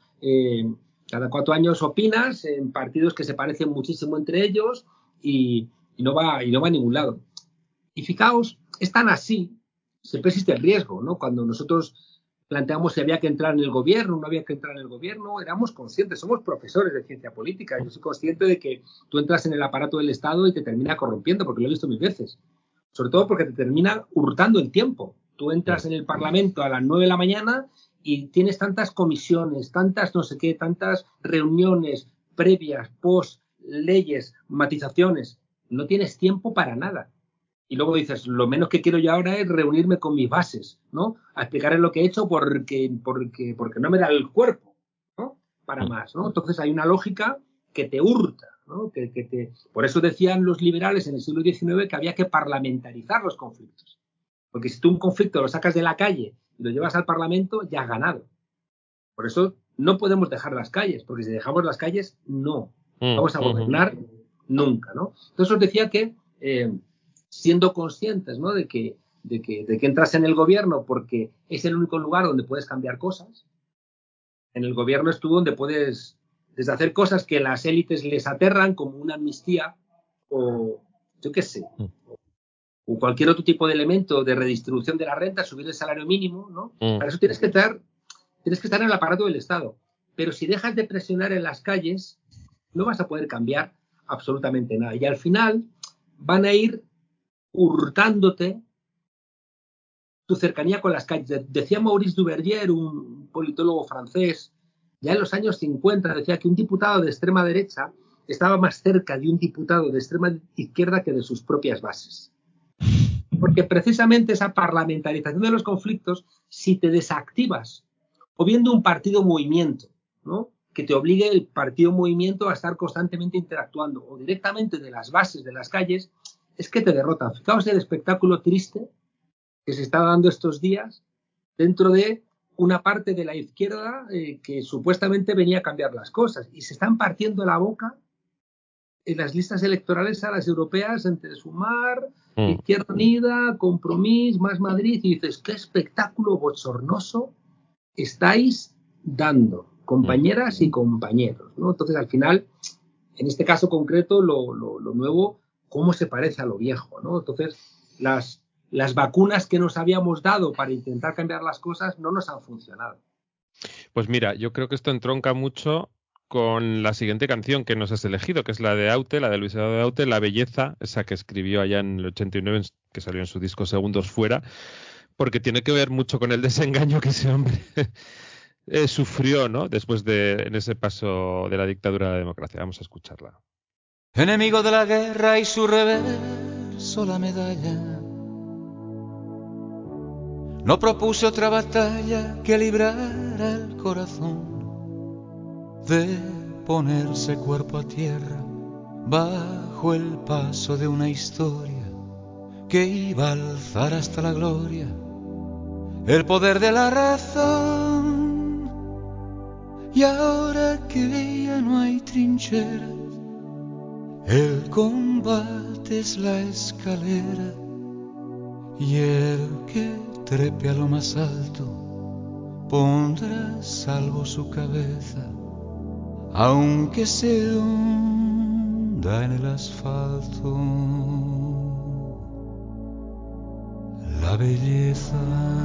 años opinas en partidos que se parecen muchísimo entre ellos y no va a ningún lado. Y fijaos, es tan así, siempre existe el riesgo, ¿no? Cuando nosotros planteamos si había que entrar en el gobierno, no había que entrar en el gobierno, éramos conscientes, somos profesores de ciencia política. Yo soy consciente de que tú entras en el aparato del Estado y te termina corrompiendo, porque lo he visto 1000 veces. Sobre todo porque te termina hurtando el tiempo. Tú entras en el Parlamento a las 9 de la mañana y tienes tantas comisiones, tantas no sé qué, tantas reuniones previas, post, leyes, matizaciones. No tienes tiempo para nada. Y luego dices, lo menos que quiero yo ahora es reunirme con mis bases, ¿no? A explicarles lo que he hecho porque no me da el cuerpo, ¿no? Para más, ¿no? Entonces hay una lógica que te hurta, ¿no? Por eso decían los liberales en el siglo XIX que había que parlamentarizar los conflictos. Porque si tú un conflicto lo sacas de la calle y lo llevas al Parlamento, ya has ganado. Por eso no podemos dejar las calles, porque si dejamos las calles, no vamos a gobernar nunca, ¿no? Entonces os decía que siendo conscientes, ¿no? de que entras en el gobierno porque es el único lugar donde puedes cambiar cosas. En el gobierno es tú donde puedes deshacer cosas que las élites les aterran, como una amnistía o yo qué sé, o cualquier otro tipo de elemento de redistribución de la renta, subir el salario mínimo, ¿no? Para eso tienes que estar en el aparato del Estado. Pero si dejas de presionar en las calles, no vas a poder cambiar absolutamente nada. Y al final van a ir hurtándote tu cercanía con las calles. Decía Maurice Duverger, un politólogo francés, ya en los años 50, decía que un diputado de extrema derecha estaba más cerca de un diputado de extrema izquierda que de sus propias bases. Porque precisamente esa parlamentarización de los conflictos, si te desactivas, o viendo un partido movimiento, ¿no? Que te obligue el partido movimiento a estar constantemente interactuando, o directamente de las bases de las calles, es que te derrotan. Fijaos el espectáculo triste que se está dando estos días dentro de una parte de la izquierda que supuestamente venía a cambiar las cosas, y se están partiendo la boca en las listas electorales a las europeas entre Sumar, Izquierda Unida, Compromís, Más Madrid, y dices, qué espectáculo bochornoso estáis dando, compañeras y compañeros, ¿no? Entonces, al final, en este caso concreto, lo nuevo, cómo se parece a lo viejo, ¿no? Entonces, las vacunas que nos habíamos dado para intentar cambiar las cosas no nos han funcionado. Pues mira, yo creo que esto entronca mucho con la siguiente canción que nos has elegido, que es la de Aute, la de Luis Eduardo de Aute, La Belleza, esa que escribió allá en el 89, que salió en su disco Segundos Fuera, porque tiene que ver mucho con el desengaño que ese hombre sufrió, ¿no? Después en ese paso de la dictadura a la democracia. Vamos a escucharla. Enemigo de la guerra y su reverso la medalla. No propuse otra batalla que librara el corazón de ponerse cuerpo a tierra bajo el paso de una historia que iba a alzar hasta la gloria el poder de la razón. Y ahora que ya no hay trincheras, el combate es la escalera, y el que trepe a lo más alto pondrá a salvo su cabeza, aunque se hunda en el asfalto. La belleza,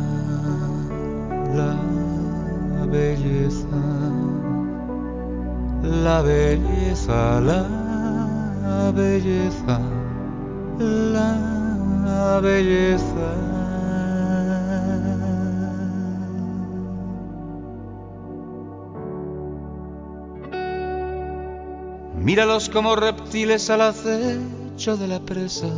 la belleza, la belleza, la belleza, la belleza. Míralos como reptiles al acecho de la presa,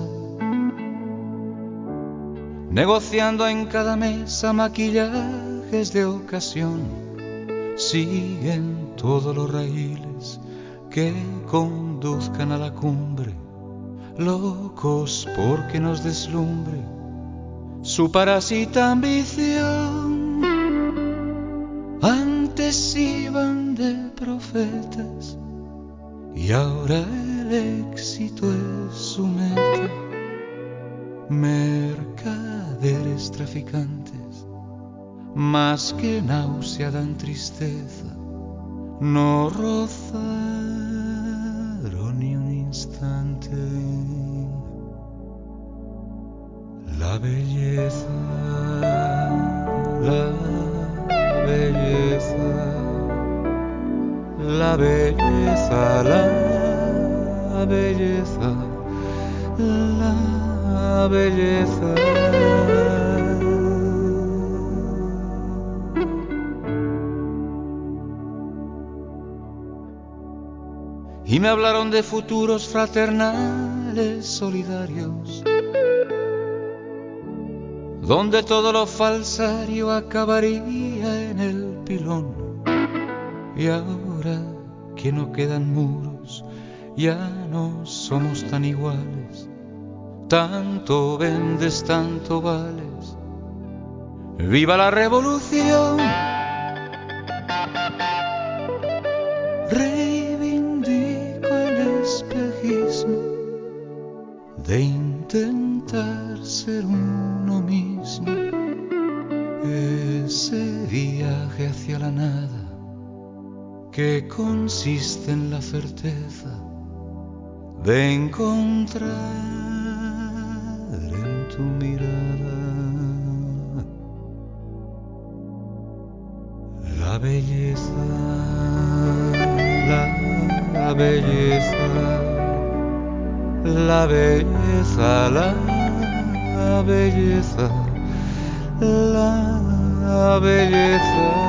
negociando en cada mesa maquillajes de ocasión. Siguen todos los raíles que conduzcan a la cumbre, locos porque nos deslumbre su parásita ambición. Antes iban de profetas y ahora el éxito es su meta. Mercaderes traficantes, más que náusea dan tristeza, no rozaron ni un instante. La belleza, la belleza, la belleza, la belleza, la belleza. Y me hablaron de futuros fraternales solidarios, donde todo lo falsario acabaría en el pilón. Y ahora que no quedan muros, ya no somos tan iguales. Tanto vendes, tanto vales. ¡Viva la revolución! Reivindico el espejismo de intentar ser uno mismo. Ese viaje hacia la nada que consiste en la certeza de encontrar en tu mirada la belleza, la belleza, la belleza, la belleza, la belleza.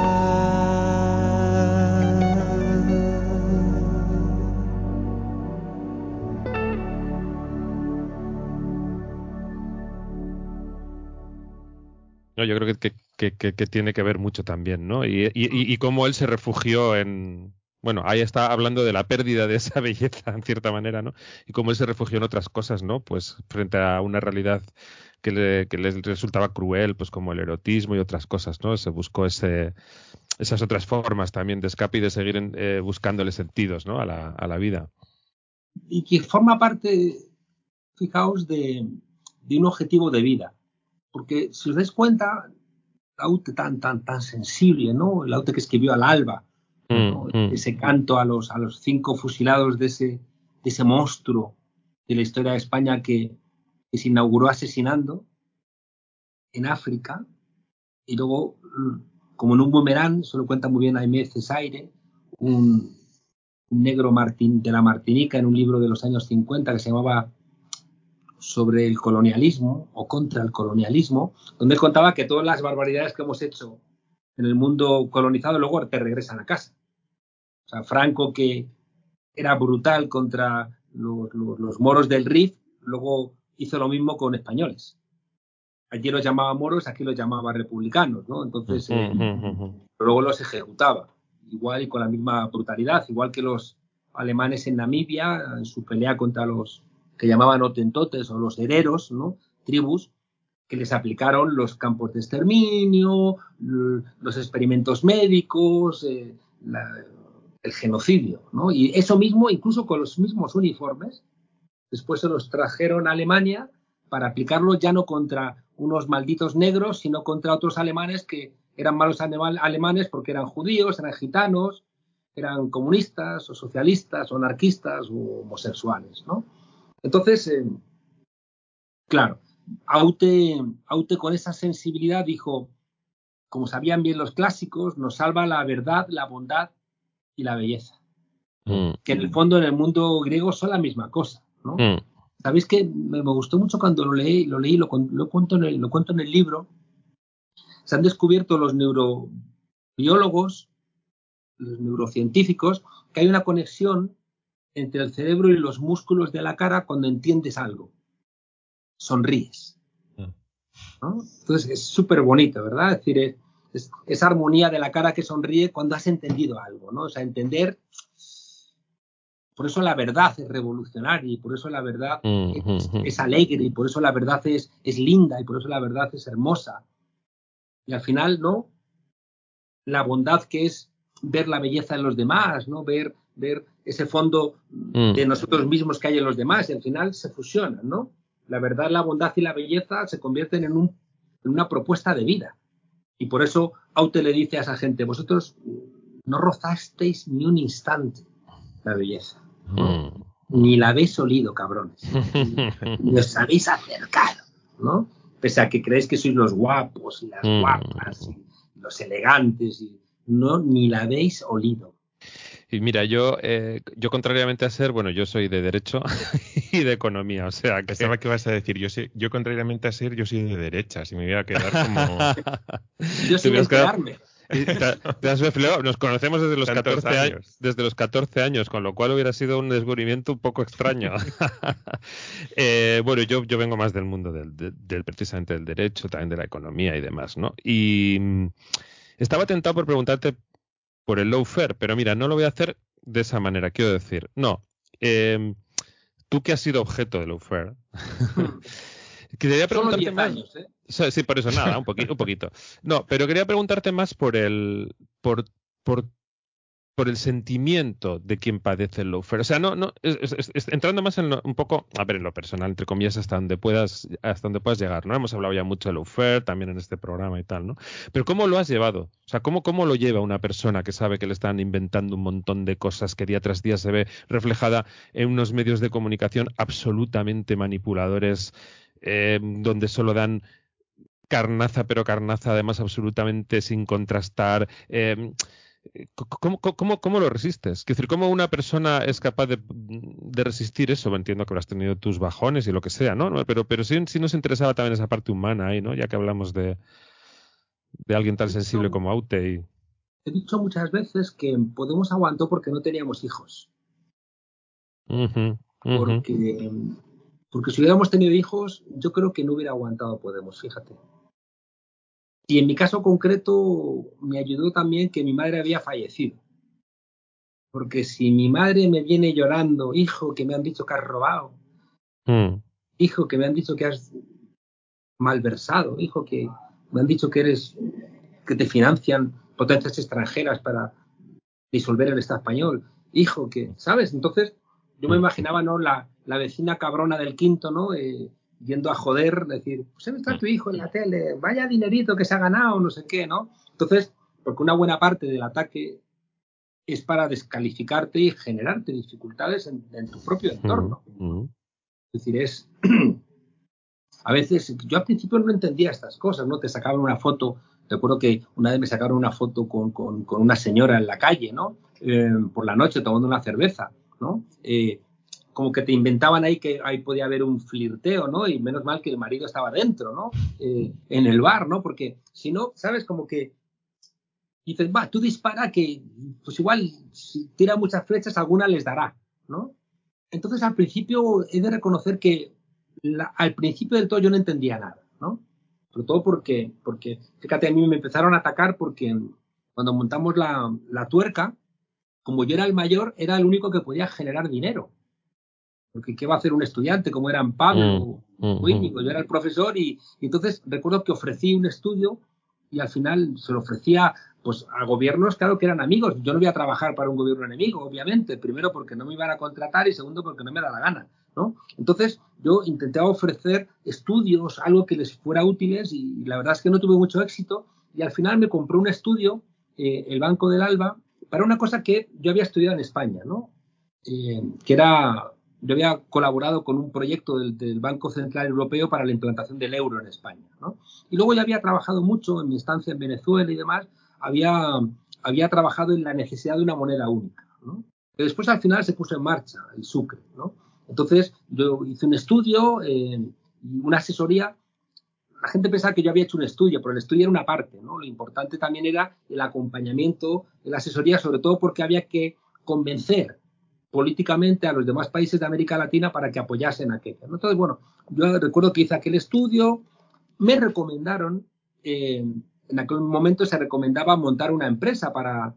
No, yo creo que tiene que ver mucho también, ¿no? Y cómo él se refugió bueno, ahí está hablando de la pérdida de esa belleza, en cierta manera, ¿no? Y cómo él se refugió en otras cosas, ¿no? Pues frente a una realidad que le resultaba cruel, pues como el erotismo y otras cosas, ¿no? Se buscó esas otras formas también de escape y de seguir buscándole sentidos, ¿no? A la vida. Y que forma parte, fijaos, de un objetivo de vida. Porque si os dais cuenta, Aute tan sensible, ¿no? El Aute que escribió al alba, ¿no? Ese canto a los 5 fusilados de ese monstruo de la historia de España que se inauguró asesinando en África y luego como en un boomerang, eso lo cuenta muy bien Aimé Césaire, un negro de la Martinica, en un libro de los años 50 que se llamaba Sobre el colonialismo o contra el colonialismo, donde él contaba que todas las barbaridades que hemos hecho en el mundo colonizado luego te regresan a casa. O sea, Franco, que era brutal contra los moros del Rif, luego hizo lo mismo con españoles. Allí los llamaba moros, aquí los llamaba republicanos, ¿no? Entonces, luego los ejecutaba, igual y con la misma brutalidad, igual que los alemanes en Namibia, en su pelea contra los que llamaban hotentotes o los hereros, ¿no? Tribus, que les aplicaron los campos de exterminio, los experimentos médicos, el genocidio, ¿no? Y eso mismo, incluso con los mismos uniformes, después se los trajeron a Alemania para aplicarlo ya no contra unos malditos negros, sino contra otros alemanes que eran malos alemanes porque eran judíos, eran gitanos, eran comunistas o socialistas o anarquistas o homosexuales, ¿no? Entonces, claro, Aute con esa sensibilidad dijo, como sabían bien los clásicos, nos salva la verdad, la bondad y la belleza. Que en el fondo en el mundo griego son la misma cosa, ¿no? ¿Sabéis qué? Me gustó mucho cuando lo cuento en el libro. Se han descubierto los neurobiólogos, los neurocientíficos, que hay una conexión entre el cerebro y los músculos de la cara cuando entiendes algo. Sonríes, ¿no? Entonces es súper bonito, ¿verdad? Es decir, esa armonía de la cara que sonríe cuando has entendido algo, ¿no? O sea, entender. Por eso la verdad es revolucionaria y por eso la verdad es alegre y por eso la verdad es linda y por eso la verdad es hermosa. Y al final, ¿no? La bondad que es ver la belleza en los demás, ¿no? Ver ese fondo de nosotros mismos que hay en los demás y al final se fusionan, ¿no? La verdad, la bondad y la belleza se convierten en una propuesta de vida. Y por eso Aute le dice a esa gente, vosotros no rozasteis ni un instante la belleza, ¿no? Ni la habéis olido, cabrones. Ni os habéis acercado, ¿no? Pese a que creéis que sois los guapos y las guapas y los elegantes, y no, ni la habéis olido. Y mira, yo contrariamente a Ser, bueno, yo soy de Derecho y de Economía, o sea que... Pensaba que ibas a decir, yo contrariamente a Ser, yo soy de derechas y me voy a quedar como... Yo sin enterarme. Nos conocemos desde los 14 años. Desde los 14 años, con lo cual hubiera sido un descubrimiento un poco extraño. Bueno, yo vengo más del mundo del precisamente del derecho, también de la economía y demás, ¿no? Y estaba tentado por preguntarte por el lawfare, pero mira, no lo voy a hacer de esa manera, quiero decir, no. Tú que has sido objeto de lawfare. Quería preguntarte Solo 10 años, ¿eh? Sí, por eso nada, un poquito. No, pero quería preguntarte más por el sentimiento de quien padece el lawfare. O sea, no entrando más en un poco, a ver, en lo personal, entre comillas, hasta donde puedas llegar, ¿no? Hemos hablado ya mucho de lawfare, también en este programa y tal, ¿no? Pero ¿cómo lo has llevado? O sea, ¿cómo lo lleva una persona que sabe que le están inventando un montón de cosas que día tras día se ve reflejada en unos medios de comunicación absolutamente manipuladores, donde solo dan carnaza, pero carnaza además absolutamente sin contrastar? ¿Cómo lo resistes? Es decir, ¿cómo una persona es capaz de resistir eso? Entiendo que habrás tenido tus bajones y lo que sea, ¿no? Pero sí nos interesaba también esa parte humana ahí, ¿no? Ya que hablamos de alguien tan sensible como Aute. He dicho muchas veces que Podemos aguantó porque no teníamos hijos. Porque si hubiéramos tenido hijos, yo creo que no hubiera aguantado Podemos, fíjate. Y en mi caso concreto me ayudó también que mi madre había fallecido. Porque si mi madre me viene llorando, hijo, que me han dicho que has robado, hijo, que me han dicho que has malversado, hijo, que me han dicho que te financian potencias extranjeras para disolver el Estado español, hijo, que, ¿sabes? Entonces yo me imaginaba, ¿no? La vecina cabrona del quinto, ¿no? Yendo a joder, decir, pues está tu hijo en la tele, vaya dinerito que se ha ganado, no sé qué, ¿no? Entonces, porque una buena parte del ataque es para descalificarte y generarte dificultades en tu propio entorno. Es decir, a veces, yo al principio no entendía estas cosas, ¿no? Te sacaban una foto Recuerdo que una vez me sacaron una foto con una señora en la calle, ¿no? Por la noche tomando una cerveza, ¿no? Como que te inventaban ahí que ahí podía haber un flirteo, ¿no? Y menos mal que el marido estaba dentro, ¿no? En el bar, ¿no? Porque si no, ¿sabes? Como que dices, va, tú dispara que, pues igual, si tira muchas flechas, alguna les dará, ¿no? Entonces, al principio, he de reconocer que al principio del todo yo no entendía nada, ¿no? Sobre todo porque, fíjate, a mí me empezaron a atacar porque cuando montamos la tuerca, como yo era el mayor, era el único que podía generar dinero. Porque ¿qué va a hacer un estudiante como eran Pablo o Íñigo? Yo era el profesor y entonces recuerdo que ofrecí un estudio y al final se lo ofrecía pues a gobiernos, claro, que eran amigos. Yo no voy a trabajar para un gobierno enemigo, obviamente. Primero porque no me iban a contratar y segundo porque no me da la gana, ¿no? Entonces yo intentaba ofrecer estudios, algo que les fuera útiles y la verdad es que no tuve mucho éxito y al final me compré un estudio, el Banco del Alba, para una cosa que yo había estudiado en España, ¿no? Que era... Yo había colaborado con un proyecto del Banco Central Europeo para la implantación del euro en España, ¿no? Y luego ya había trabajado mucho en mi estancia en Venezuela y demás, había trabajado en la necesidad de una moneda única, ¿no? Que después al final se puso en marcha el Sucre, ¿no? Entonces yo hice un estudio y una asesoría. La gente pensaba que yo había hecho un estudio, pero el estudio era una parte, ¿no? Lo importante también era el acompañamiento, la asesoría, sobre todo porque había que convencer políticamente a los demás países de América Latina para que apoyasen aquello, ¿no? Entonces, bueno, yo recuerdo que hice aquel estudio, me recomendaron, en aquel momento se recomendaba montar una empresa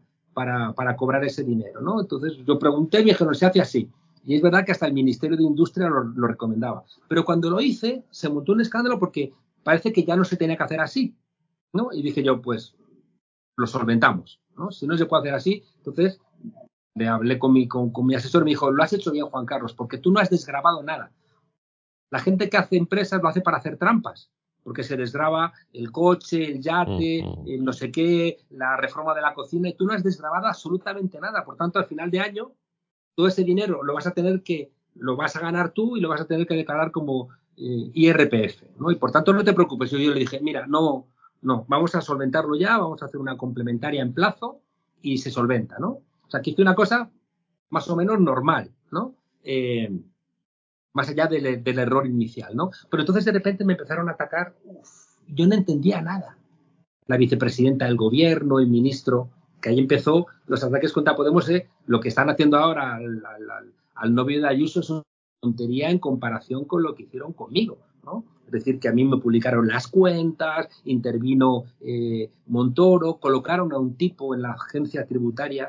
para cobrar ese dinero, ¿no? Entonces yo pregunté y me dijeron, se hace así. Y es verdad que hasta el Ministerio de Industria lo recomendaba. Pero cuando lo hice, se montó un escándalo porque parece que ya no se tenía que hacer así, ¿no? Y dije yo, pues lo solventamos, ¿no? Si no se puede hacer así, entonces le hablé con mi asesor y me dijo, lo has hecho bien, Juan Carlos, porque tú no has desgrabado nada. La gente que hace empresas lo hace para hacer trampas, porque se desgraba el coche, el yate, el no sé qué, la reforma de la cocina, y tú no has desgrabado absolutamente nada. Por tanto, al final de año, todo ese dinero lo vas a ganar tú y lo vas a tener que declarar como IRPF, ¿no? Y por tanto, no te preocupes. Yo le dije, mira, no, vamos a solventarlo ya, vamos a hacer una complementaria en plazo y se solventa, ¿no? O sea, que hice una cosa más o menos normal, ¿no? Más allá del error inicial, ¿no? Pero entonces de repente me empezaron a atacar, yo no entendía nada. La vicepresidenta del gobierno, el ministro, que ahí empezó los ataques contra Podemos, lo que están haciendo ahora al novio de Ayuso es una tontería en comparación con lo que hicieron conmigo, ¿no? Es decir, que a mí me publicaron las cuentas, intervino Montoro, colocaron a un tipo en la agencia tributaria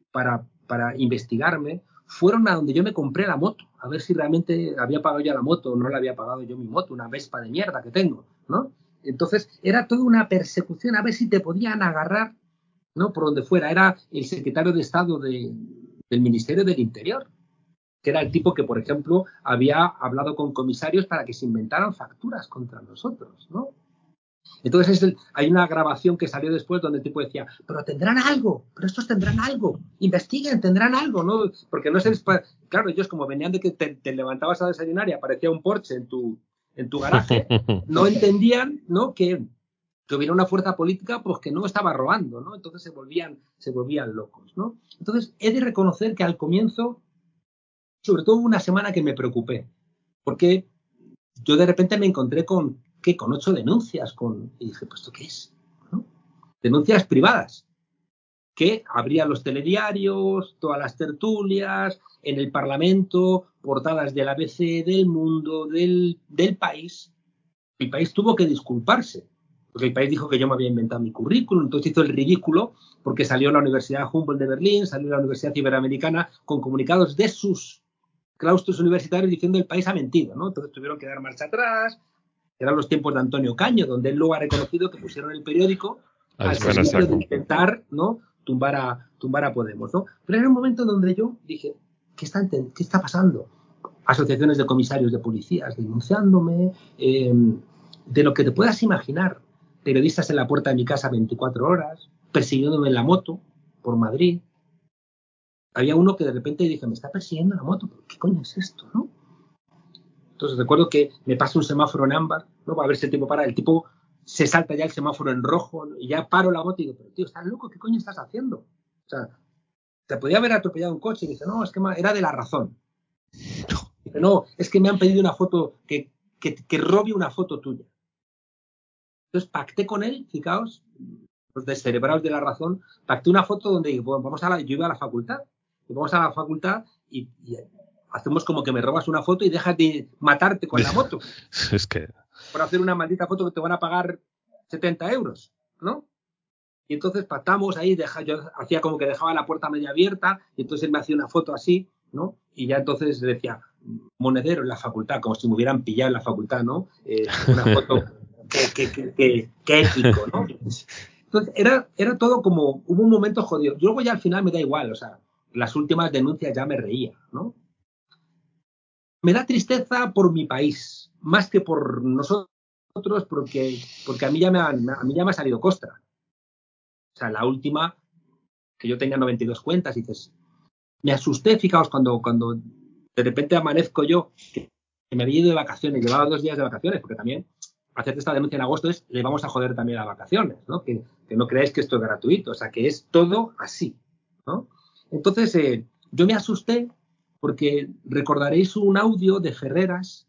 para investigarme, fueron a donde yo me compré la moto, a ver si realmente había pagado ya la moto o no la había pagado yo mi moto, una Vespa de mierda que tengo, ¿no? Entonces era toda una persecución a ver si te podían agarrar, ¿no? Por donde fuera. Era el secretario de Estado del Ministerio del Interior, que era el tipo que, por ejemplo, había hablado con comisarios para que se inventaran facturas contra nosotros, ¿no? Entonces hay una grabación que salió después donde el tipo decía, pero tendrán algo, pero estos tendrán algo, investiguen, tendrán algo, ¿no? Porque no sé, claro, ellos como venían de que te levantabas a desayunar y aparecía un Porsche en tu garaje, no entendían, ¿no? Que hubiera una fuerza política pues que no estaba robando, ¿no? Entonces se volvían locos, ¿no? Entonces he de reconocer que al comienzo, sobre todo una semana que me preocupé, porque yo de repente me encontré con 8 denuncias, y dije, pues ¿esto qué es? ¿No? Denuncias privadas, que abrían los telediarios, todas las tertulias, en el Parlamento, portadas del ABC, del Mundo, del País. El País tuvo que disculparse, porque el País dijo que yo me había inventado mi currículum, entonces hizo el ridículo, porque salió la Universidad Humboldt de Berlín, salió la Universidad Iberoamericana con comunicados de sus claustros universitarios diciendo el País ha mentido, ¿no? Entonces tuvieron que dar marcha atrás. Eran los tiempos de Antonio Caño, donde él luego ha reconocido que pusieron el periódico al servicio de intentar, ¿no? tumbar a Podemos, ¿no? Pero era un momento donde yo dije, ¿qué está pasando? Asociaciones de comisarios de policías denunciándome, de lo que te puedas imaginar, periodistas en la puerta de mi casa 24 horas, persiguiéndome en la moto por Madrid. Había uno que de repente dije, me está persiguiendo en la moto, ¿qué coño es esto, no? Entonces recuerdo que me pasa un semáforo en ámbar, ¿no? A ver si el tipo para. El tipo se salta ya el semáforo en rojo y ya paro la moto y digo, pero tío, estás loco, ¿qué coño estás haciendo? O sea, te podía haber atropellado un coche. Y dice, no, es que era de La Razón. Dice, no, es que me han pedido una foto, que robe una foto tuya. Entonces pacté con él, fijaos, los descerebrados de La Razón, pacté una foto donde bueno, yo iba a la facultad, y vamos a la facultad y hacemos como que me robas una foto y dejas de matarte con la moto. Es que... Por hacer una maldita foto que te van a pagar 70 euros, ¿no? Y entonces pactamos ahí, yo hacía como que dejaba la puerta media abierta, y entonces él me hacía una foto así, ¿no? Y ya entonces le decía, monedero en la facultad, como si me hubieran pillado en la facultad, ¿no? Una foto que épico, ¿no? Entonces era todo como, hubo un momento jodido. Luego ya al final me da igual, o sea, las últimas denuncias ya me reía, ¿no? Me da tristeza por mi país, más que por nosotros, porque a mí ya me ha salido costra. O sea, la última, que yo tenía 92 cuentas, y dices, me asusté, fijaos, cuando de repente amanezco yo, que me había ido de vacaciones, llevaba 2 días de vacaciones, porque también hacerte esta denuncia en agosto es, le vamos a joder también las vacaciones, ¿no? Que no creáis que esto es gratuito, o sea, que es todo así, ¿no? Entonces, yo me asusté porque recordaréis un audio de Ferreras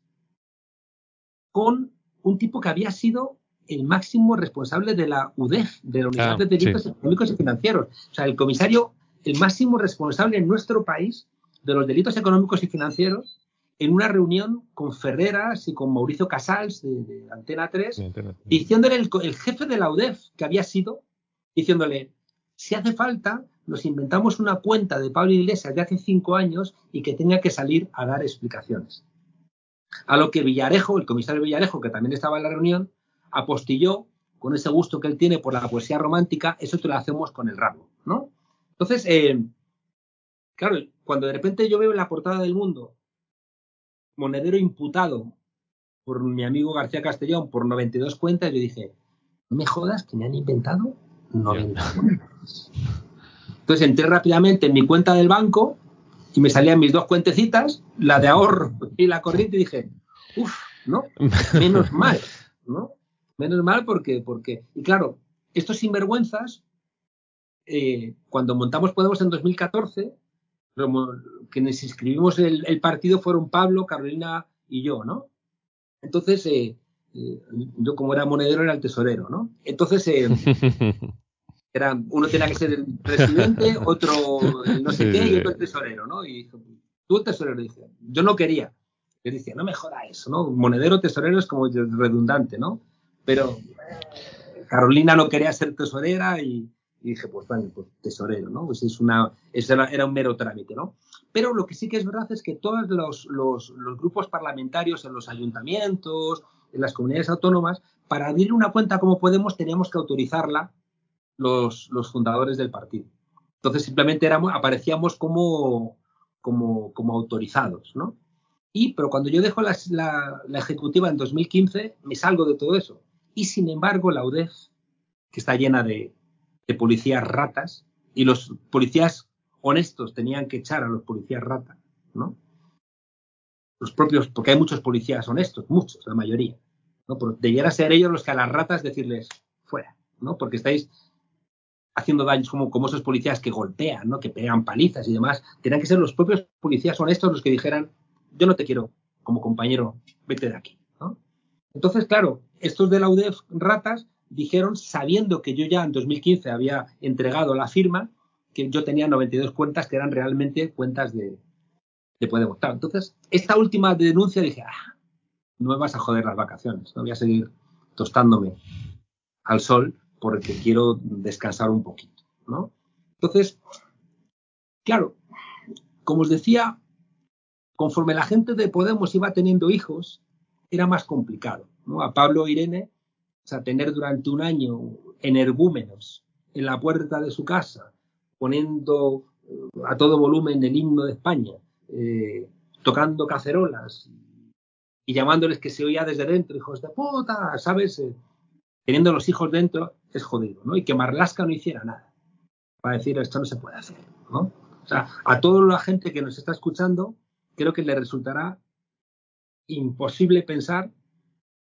con un tipo que había sido el máximo responsable de la UDEF, de la Unidad de Delitos Económicos y Financieros. O sea, el comisario, el máximo responsable en nuestro país de los delitos económicos y financieros, en una reunión con Ferreras y con Mauricio Casals de Antena 3, diciéndole el jefe de la UDEF que había sido, diciéndole, si hace falta, nos inventamos una cuenta de Pablo Iglesias de hace 5 años y que tenga que salir a dar explicaciones. A lo que Villarejo, el comisario Villarejo, que también estaba en la reunión, apostilló, con ese gusto que él tiene por la poesía romántica, eso te lo hacemos con el ramo, ¿no? Entonces, claro, cuando de repente yo veo en la portada del Mundo Monedero imputado por mi amigo García Castellón por 92 cuentas, yo dije, no me jodas que me han inventado 90 cuentas. Entonces entré rápidamente en mi cuenta del banco y me salían mis 2 cuentecitas, la de ahorro y la corriente, y dije, ¿no? Menos mal, ¿no? Menos mal porque y claro, estos sinvergüenzas, cuando montamos Podemos en 2014, quienes inscribimos el partido fueron Pablo, Carolina y yo, ¿no? Entonces, yo como era monedero era el tesorero, ¿no? Entonces, uno tenía que ser el presidente, otro el no sé qué y otro el tesorero, ¿no? Y dije, tú el tesorero, dije, yo no quería. Yo decía, no me joda eso, ¿no? Monedero, tesorero es como redundante, ¿no? Pero Carolina no quería ser tesorera y dije, pues vale, pues tesorero, ¿no? Pues era un mero trámite, ¿no? Pero lo que sí que es verdad es que todos los grupos parlamentarios en los ayuntamientos, en las comunidades autónomas, para abrir una cuenta como Podemos teníamos que autorizarla los fundadores del partido. Entonces simplemente aparecíamos como autorizados, ¿no? Pero cuando yo dejo la ejecutiva en 2015, me salgo de todo eso. Y sin embargo, la UDEF, que está llena de policías ratas, y los policías honestos tenían que echar a los policías ratas, ¿no? Los propios, porque hay muchos policías honestos, muchos, la mayoría, ¿no? Pero debieran ser ellos los que a las ratas decirles fuera, ¿no? Porque estáis haciendo daños como esos policías que golpean, ¿no? Que pegan palizas y demás. Tenían que ser los propios policías honestos los que dijeran, yo no te quiero como compañero, vete de aquí, ¿no? Entonces, claro, estos de la UDEF ratas dijeron, sabiendo que yo ya en 2015 había entregado la firma, que yo tenía 92 cuentas que eran realmente cuentas de Podemos. Claro, entonces, esta última denuncia dije, no me vas a joder las vacaciones, no voy a seguir tostándome al sol porque quiero descansar un poquito, ¿no? Entonces, claro, como os decía, conforme la gente de Podemos iba teniendo hijos, era más complicado, ¿no? A Pablo e Irene, o sea, tener durante un año energúmenos en la puerta de su casa, poniendo a todo volumen el himno de España, tocando cacerolas y llamándoles que se oía desde dentro, hijos de puta, ¿sabes? Teniendo los hijos dentro es jodido, ¿no? Y que Marlaska no hiciera nada para decir esto no se puede hacer, ¿no? O sea, a toda la gente que nos está escuchando, creo que le resultará imposible pensar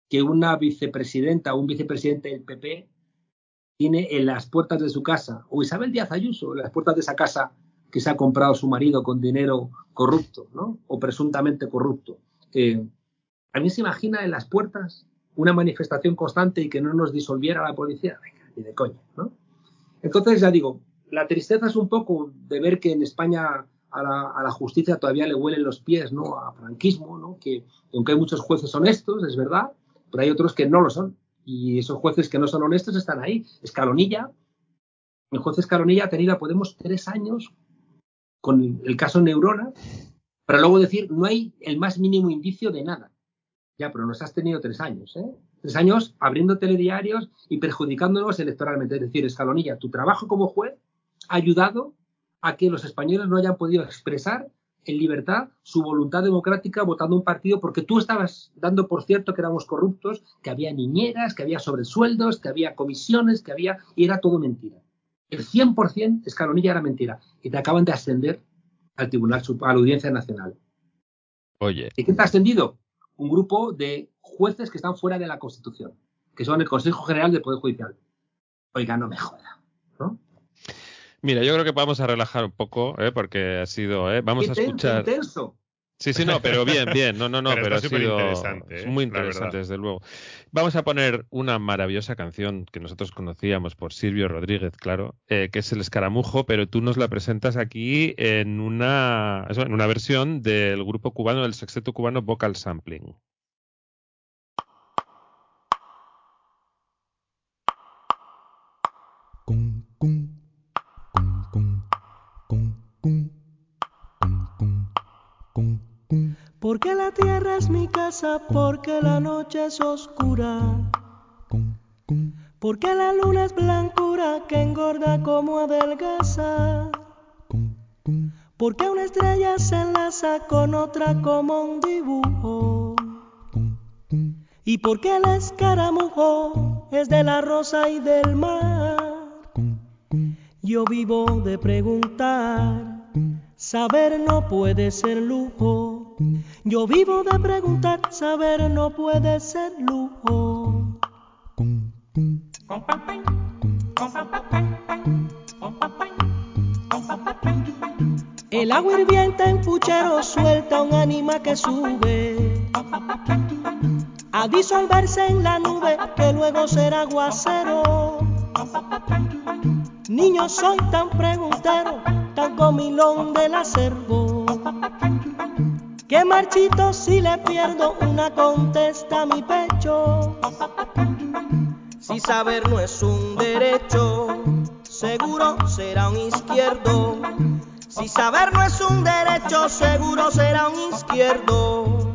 que una vicepresidenta o un vicepresidente del PP tiene en las puertas de su casa, o Isabel Díaz Ayuso, en las puertas de esa casa que se ha comprado su marido con dinero corrupto, ¿no? O presuntamente corrupto. ¿A mí se imagina en las puertas una manifestación constante y que no nos disolviera la policía? Venga, ni de coña, ¿no? Entonces, ya digo, la tristeza es un poco de ver que en España a la justicia todavía le huelen los pies, ¿no? A franquismo, ¿no? Que aunque hay muchos jueces honestos, es verdad, pero hay otros que no lo son. Y esos jueces que no son honestos están ahí. Escalonilla, el juez Escalonilla ha tenido a Podemos 3 años con el caso Neurona, para luego decir no hay el más mínimo indicio de nada. Ya, pero nos has tenido 3 años, ¿eh? 3 años abriendo telediarios y perjudicándonos electoralmente. Es decir, Escalonilla, tu trabajo como juez ha ayudado a que los españoles no hayan podido expresar en libertad su voluntad democrática votando un partido porque tú estabas dando por cierto que éramos corruptos, que había niñeras, que había sobresueldos, que había comisiones, que había... y era todo mentira. El 100% Escalonilla era mentira. Y te acaban de ascender al Tribunal, a la Audiencia Nacional. Oye. ¿Y quién te ha ascendido? Un grupo de jueces que están fuera de la Constitución, que son el Consejo General del Poder Judicial. Oiga, no me joda, ¿no? Mira, yo creo que vamos a relajar un poco, porque ha sido, vamos a escuchar. Intenso. Sí, no, pero bien, no, pero ha sido interesante, es muy interesante, desde luego. Vamos a poner una maravillosa canción que nosotros conocíamos por Silvio Rodríguez, claro, que es El Escaramujo, pero tú nos la presentas aquí en una versión del grupo cubano, del sexteto cubano Vocal Sampling. Cum, cum, cum, cum, cum, cum, cum, cum, cum, cum. Porque la tierra es mi casa, porque la noche es oscura, Cum, cum, porque la luna es blancura que engorda como adelgaza, cum, cum, porque una estrella se enlaza con otra como un dibujo, cum, cum, y porque el escaramujo es de la rosa y del mar. cum, cum, Yo vivo de preguntar, cum, saber no puede ser lujo. cum, Yo vivo de preguntar, saber no puede ser lujo. cum, cum, El agua hirviente en puchero suelta un ánima que sube a disolverse en la nube que luego será aguacero. Niño, soy tan preguntero, tan comilón del acervo, que marchito si le pierdo una contesta a mi pecho. Si saber no es un derecho, seguro será un izquierdo. Si saber no es un derecho, seguro será un izquierdo.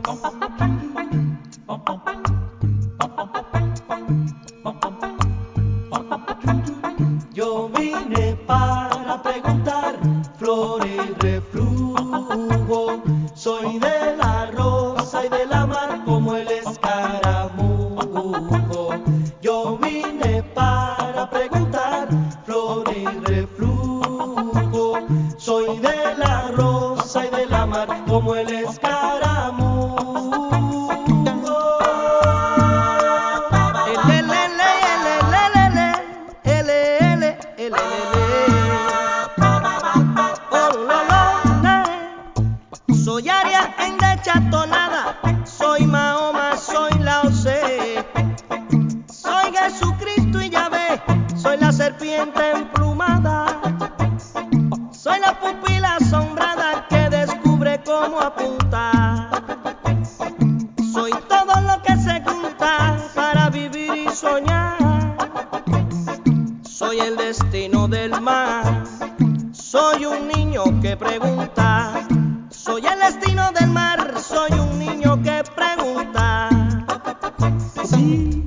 Yo vine para preguntar, flor y reflujo. Soy de la rosa y de la mar como el escaramujo. Yo vine para preguntar, flor y reflujo. Soy de la rosa y de la mar como el escaramujo. Soy Aria en dechatonada, soy Mahoma, soy Lao Tse, soy Jesucristo y Yahvé, soy la serpiente emplumada, soy la pupila asombrada que descubre cómo apuntar, soy todo lo que se junta para vivir y soñar, soy el destino del mar, soy un niño que pregunta. Soy el destino del mar, soy un niño que pregunta. Sí.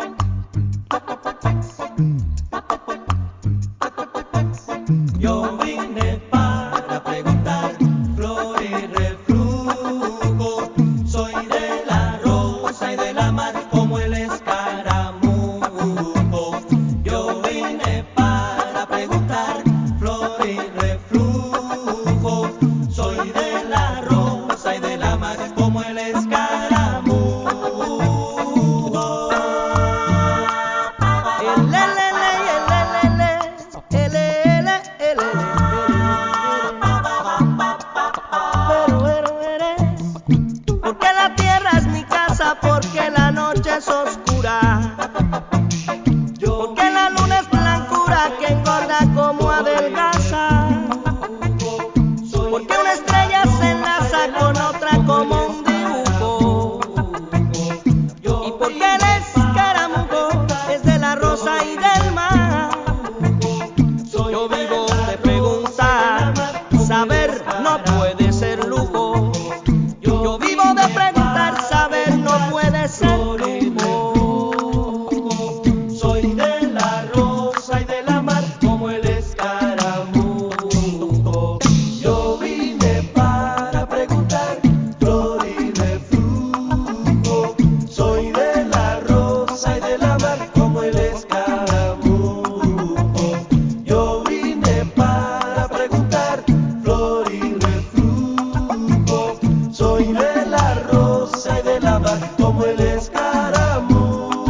Yo vine para preguntar, flor y reflujo. Soy de la rosa y de la mar como el escaramujo. Yo vine para preguntar, flor y reflujo. Soy de la rosa y de la mar como el escaramujo. noche es oscura. Porque la luna es blancura que engorda como adelgaza. Porque una estrella se enlaza con otra como un dibujo. Y porque el escaramujo es de la rosa y del mar. Yo vivo de preguntar, saber no puede ser lujo. Yo vivo de preguntar, saber no puede ser lujo. Soy de la rosa y de la mar como el escaramujo. Yo vine para preguntar, flor y reflujo. Soy de la rosa y de la mar como el escaramujo. Yo vine para preguntar, flor y reflujo. Soy de la rosa y de la mar como el escaramujo.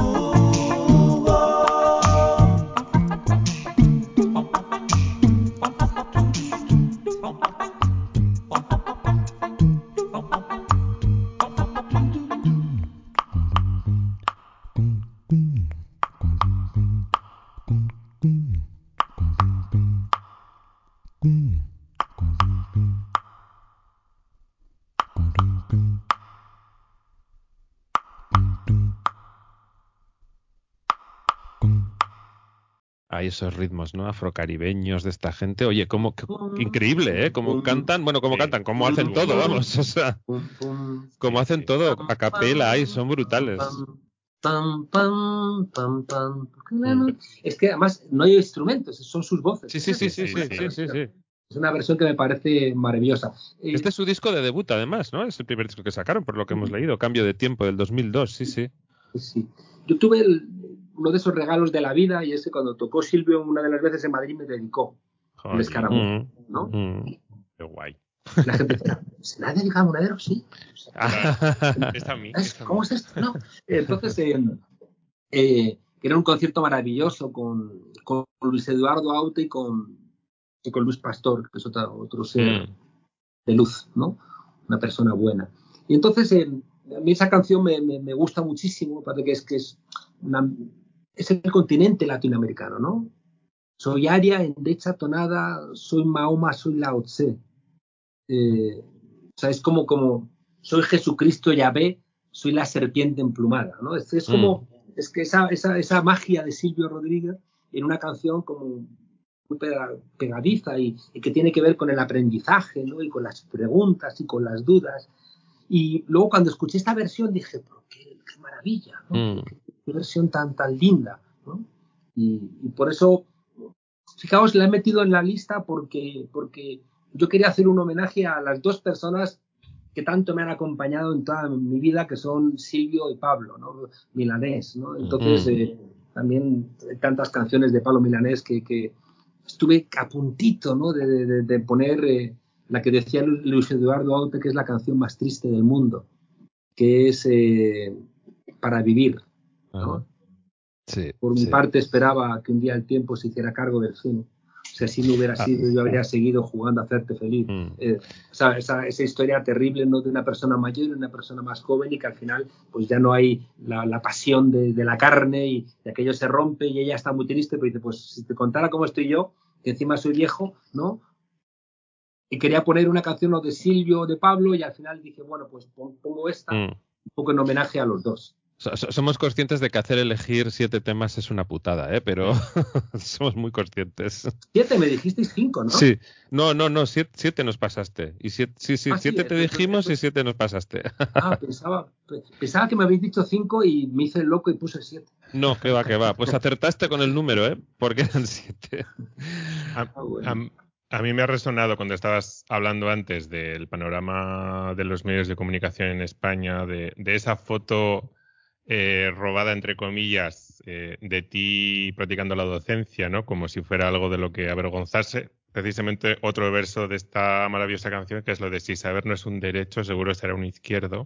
Hay esos ritmos, ¿no? Afrocaribeños de esta gente. Oye, qué increíble, ¿eh? Cómo cantan, bueno, cómo Sí. cantan, cómo hacen todo, vamos, o sea, cómo Sí, hacen sí. todo a capela ahí, son brutales. Pam, pam, pam, pam. Mm. Es que además no hay instrumentos, son sus voces. Sí. Es una versión que me parece maravillosa. Este es su disco de debut, además, ¿no? Es el primer disco que sacaron, por lo que hemos leído. Cambio de tiempo, del 2002, sí. Sí. Yo tuve uno de esos regalos de la vida y ese cuando tocó Silvio una de las veces en Madrid me dedicó el Jolín, escaramujo, ¿no? qué guay. La gente decía, ¿se le ha dedicado a Monedero? Sí. Es a mí. ¿Cómo es esto? No. Entonces, era un concierto maravilloso con Luis Eduardo Aute y con Luis Pastor, que es otro ser de luz, ¿no? Una persona buena. Y entonces, a mí esa canción me gusta muchísimo, me parece que es el continente latinoamericano, ¿no? Soy Aria, Endecha, Tonada, soy Mahoma, soy Lao Tse. O sea, es como soy Jesucristo Yahvé, soy la serpiente emplumada, ¿no? Es como, es que esa magia de Silvio Rodríguez en una canción como muy pegadiza y que tiene que ver con el aprendizaje, ¿no? Y con las preguntas y con las dudas. Y luego cuando escuché esta versión dije, pero qué maravilla, ¿no? Qué versión tan linda, ¿no? Y por eso, fijaos, la he metido en la lista porque yo quería hacer un homenaje a las dos personas que tanto me han acompañado en toda mi vida, que son Silvio y Pablo, ¿no? Milanés, ¿no? Entonces, también hay tantas canciones de Pablo Milanés que estuve a puntito, ¿no? de poner la que decía Luis Eduardo Aute, que es la canción más triste del mundo, que es Para vivir, ¿no? Sí, Por mi parte esperaba que un día el tiempo se hiciera cargo del fin. Si así no hubiera sido, yo habría seguido jugando a hacerte feliz. Esa historia terrible, ¿no? De una persona mayor y una persona más joven y que al final pues ya no hay la pasión de la carne y aquello se rompe y ella está muy triste, pero dice, pues si te contara cómo estoy yo, que encima soy viejo, ¿no? Y quería poner una canción o de Silvio o de Pablo y al final dije, bueno, pues pongo esta, un poco en homenaje a los dos. Somos conscientes de que hacer elegir 7 temas es una putada, ¿eh? Pero somos muy conscientes. 7, me dijisteis 5, ¿no? Sí. No, 7 nos pasaste. Y 7 te dijimos y 7 nos pasaste. Pensaba que me habéis dicho 5 y me hice el loco y puse 7. No, que va. Pues acertaste con el número, ¿eh? Porque eran 7. A mí me ha resonado cuando estabas hablando antes del panorama de los medios de comunicación en España, de esa foto robada, entre comillas, de ti practicando la docencia, ¿no? Como si fuera algo de lo que avergonzarse. Precisamente otro verso de esta maravillosa canción, que es lo de si saber no es un derecho, seguro será un izquierdo,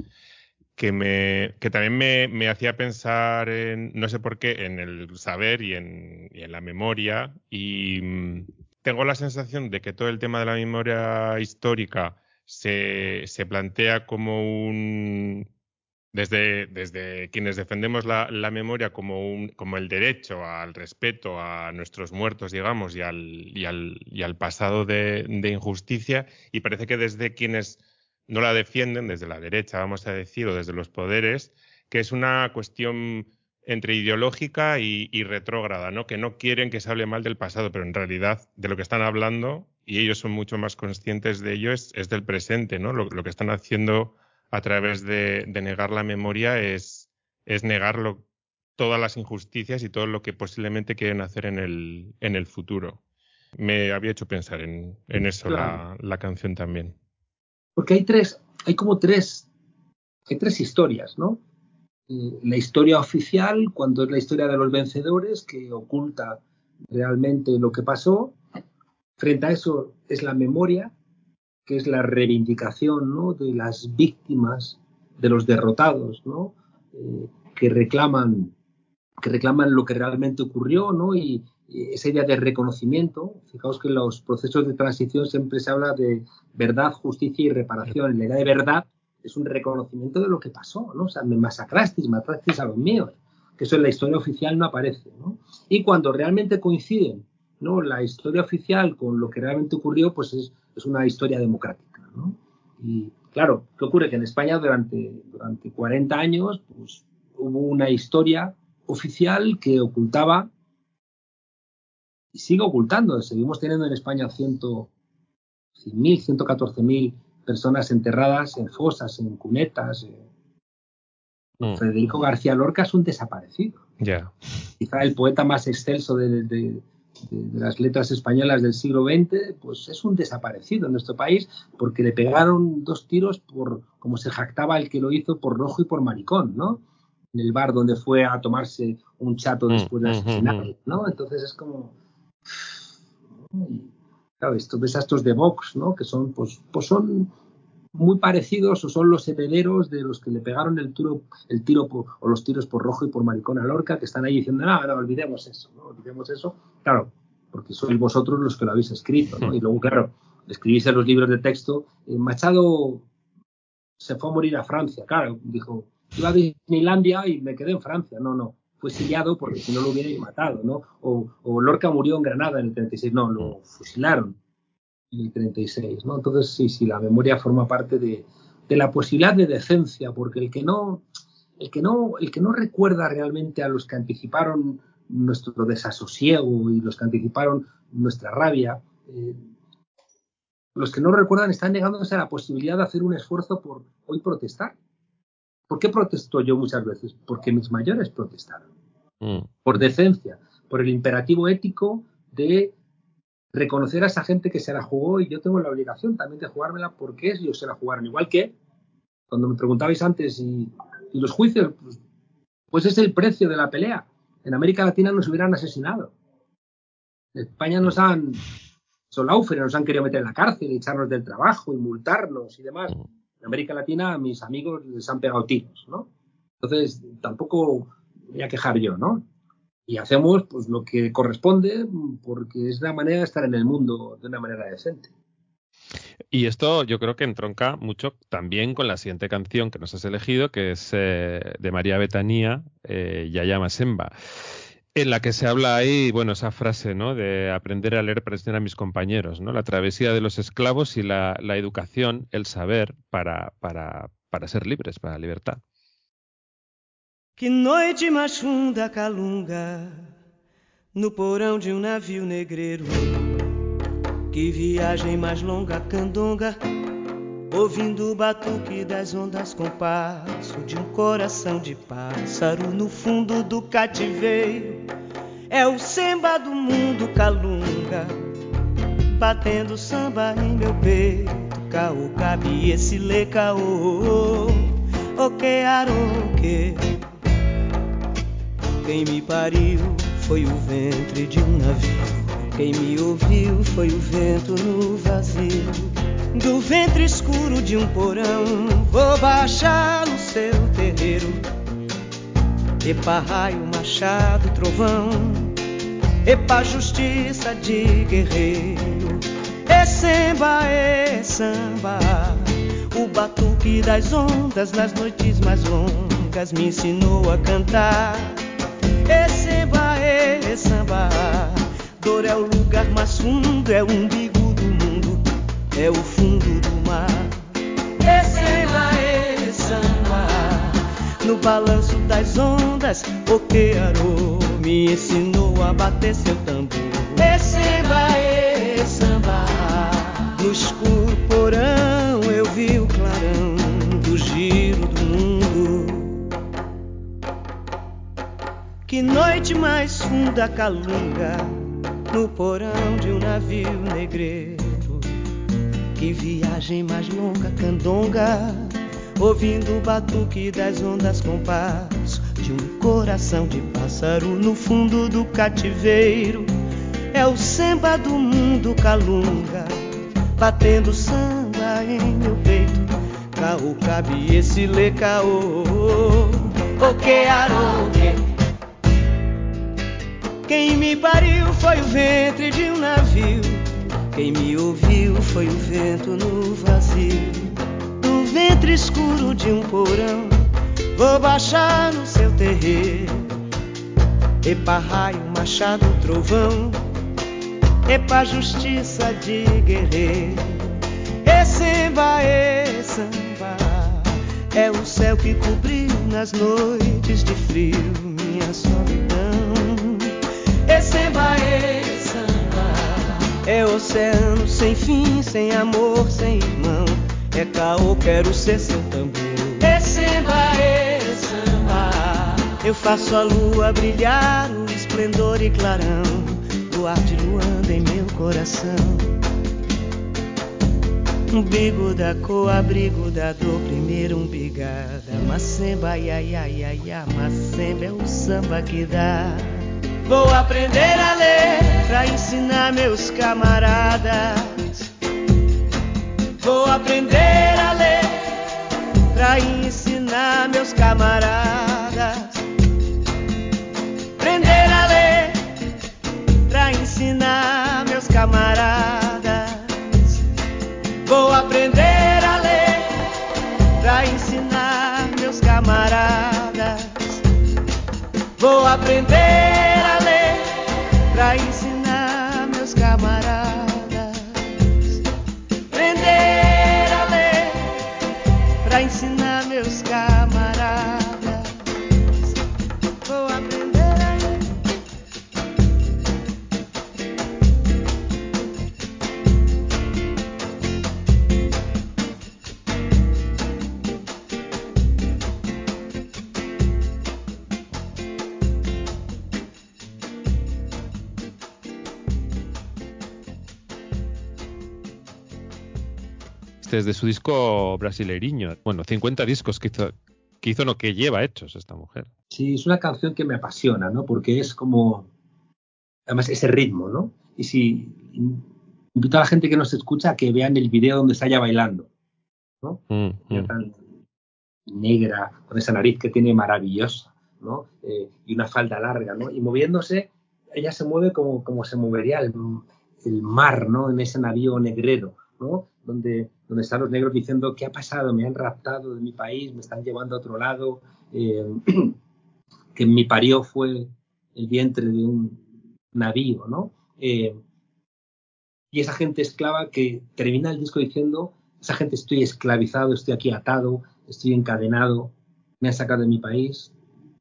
que también me hacía pensar en, no sé por qué, en el saber y en la memoria. Y tengo la sensación de que todo el tema de la memoria histórica se plantea como Desde quienes defendemos la memoria como el derecho al respeto a nuestros muertos, digamos, y al pasado de injusticia, y parece que desde quienes no la defienden, desde la derecha, vamos a decir, o desde los poderes, que es una cuestión entre ideológica y retrógrada, ¿no? Que no quieren que se hable mal del pasado, pero en realidad de lo que están hablando, y ellos son mucho más conscientes de ello, es del presente, ¿no? Lo que están haciendo a través de negar la memoria es negar todas las injusticias y todo lo que posiblemente quieren hacer en el futuro. Me había hecho pensar en eso, claro. la canción también. Porque hay tres historias, ¿no? La historia oficial, cuando es la historia de los vencedores, que oculta realmente lo que pasó. Frente a eso es la memoria, que es la reivindicación, ¿no?, de las víctimas, de los derrotados, ¿no?, que reclaman lo que realmente ocurrió, ¿no?, y esa idea de reconocimiento. Fijaos que en los procesos de transición siempre se habla de verdad, justicia y reparación. La idea de verdad es un reconocimiento de lo que pasó, ¿no? O sea, me matasteis a los míos, que eso en la historia oficial no aparece, ¿no? Y cuando realmente coinciden, ¿no?, la historia oficial con lo que realmente ocurrió, pues es una historia democrática, ¿no? Y claro, ¿qué ocurre? Que en España durante 40 años pues, hubo una historia oficial que ocultaba y sigue ocultando. Seguimos teniendo en España 100.000, 114.000 personas enterradas en fosas, en cunetas. Federico García Lorca es un desaparecido. Yeah. Quizá el poeta más excelso de las letras españolas del siglo XX, pues es un desaparecido en nuestro país porque le pegaron 2 tiros por, como se jactaba el que lo hizo, por rojo y por maricón, ¿no? En el bar donde fue a tomarse un chato después de asesinarlo, ¿no? Entonces es como... Claro, ves a estos de Vox, ¿no?, que son, pues son muy parecidos o son los herederos de los que le pegaron el tiro o los tiros por rojo y por maricón a Lorca, que están ahí diciendo, no, olvidemos eso. Claro, porque sois vosotros los que lo habéis escrito, ¿no? Y luego, claro, escribís en los libros de texto, Machado se fue a morir a Francia, claro, dijo, iba a Disneylandia y me quedé en Francia, no, fue exiliado porque si no lo hubieran matado, ¿no? O Lorca murió en Granada en el 36, no, lo fusilaron en el 36, ¿no? Entonces sí, la memoria forma parte de la posibilidad de decencia, porque el que no recuerda realmente a los que anticiparon nuestro desasosiego y los que anticiparon nuestra rabia, los que no recuerdan están negándose a la posibilidad de hacer un esfuerzo por hoy protestar. ¿Por qué protesto yo muchas veces? Porque mis mayores protestaron. Por decencia, por el imperativo ético de reconocer a esa gente que se la jugó, y yo tengo la obligación también de jugármela porque ellos se la jugaron. Igual que cuando me preguntabais antes y los juicios, pues es el precio de la pelea. En América Latina nos hubieran asesinado. En España nos han querido meter en la cárcel, echarnos del trabajo y multarnos y demás. En América Latina a mis amigos les han pegado tiros, ¿no? Entonces tampoco voy a quejar yo, ¿no? Y hacemos pues lo que corresponde porque es la manera de estar en el mundo de una manera decente. Y esto yo creo que entronca mucho también con la siguiente canción que nos has elegido, que es de María Betania, Yaya Masemba, en la que se habla ahí, bueno, esa frase, ¿no?, de aprender a leer para enseñar a mis compañeros, ¿no?, la travesía de los esclavos y la educación, el saber para ser libres, para la libertad. Que noite mais funda calunga no porão de navio negreiro. Que viagem mais longa candonga, ouvindo o batuque das ondas com passo de coração de pássaro no fundo do cativeiro. É o samba do mundo calunga, batendo samba em meu peito. Caô, cabe esse lê caô, o que aroque. Quem me pariu foi o ventre de um navio. Quem me ouviu foi o vento no vazio. Do ventre escuro de um porão vou baixar no seu terreiro. Epa raio, machado, trovão. Epa justiça de guerreiro. É samba, O batuque das ondas nas noites mais longas me ensinou a cantar. E samba, dor é o lugar mais fundo, é o umbigo do mundo, é o fundo do mar. E samba, no balanço das ondas, o Quearô me ensinou a bater seu tambor. E samba, no escuro porão eu vi o clarão do giro do mundo. Que noite mais funda calunga no porão de um navio negreiro. Que viagem mais longa candonga, ouvindo o batuque das ondas com passo de um coração de pássaro no fundo do cativeiro. É o samba do mundo calunga, batendo samba em meu peito. Caô, cabe esse lê caô, o Quearô. Quem me pariu foi o ventre de um navio, quem me ouviu foi o vento no vazio. Do ventre escuro de um porão, vou baixar no seu terreiro. Epa raio, machado, trovão, epa justiça de guerreiro. E samba, é o céu que cobriu nas noites de frio minha solidão. E samba, é oceano sem fim, sem amor, sem irmão. É caô, quero ser seu tambor. E samba, eu faço a lua brilhar, o esplendor e clarão do ar de Luanda em meu coração. Umbigo da cor, abrigo da dor, primeiro umbigada. Macemba, ia, ia, ia, ia, macemba é o samba que dá. Vou aprender a ler pra ensinar meus camaradas. Vou aprender a ler pra ensinar meus camaradas. Aprender a ler pra ensinar meus camaradas. Vou aprender a ler pra ensinar meus camaradas. Vou aprender a ler pra ensinar meus camaradas. Aprender a ler pra ensinar meus camaradas. Vou aprender a ler. Desde su disco Brasileirinho. Bueno, 50 discos que hizo, no, que lleva hechos esta mujer. Sí, es una canción que me apasiona, ¿no? Porque es como, además, ese ritmo, ¿no? Y si invito a la gente que nos escucha a que vean el video donde está ella bailando, ¿no? Ella tan negra, con esa nariz que tiene maravillosa, ¿no? Y una falda larga, ¿no? Y moviéndose, ella se mueve como se movería el mar, ¿no? En ese navío negrero, ¿no? Donde están los negros diciendo ¿qué ha pasado? Me han raptado de mi país, me están llevando a otro lado, que mi parió fue el vientre de un navío, ¿no? Y esa gente esclava que termina el disco diciendo esa gente estoy esclavizado, estoy aquí atado, estoy encadenado, me han sacado de mi país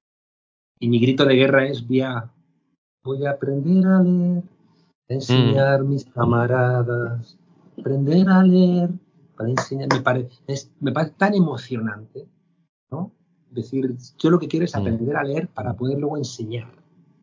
y mi grito de guerra es voy a aprender a leer, a enseñar mis camaradas, aprender a leer para enseñar. Me parece tan emocionante, ¿no? Decir, yo lo que quiero es aprender a leer para poder luego enseñar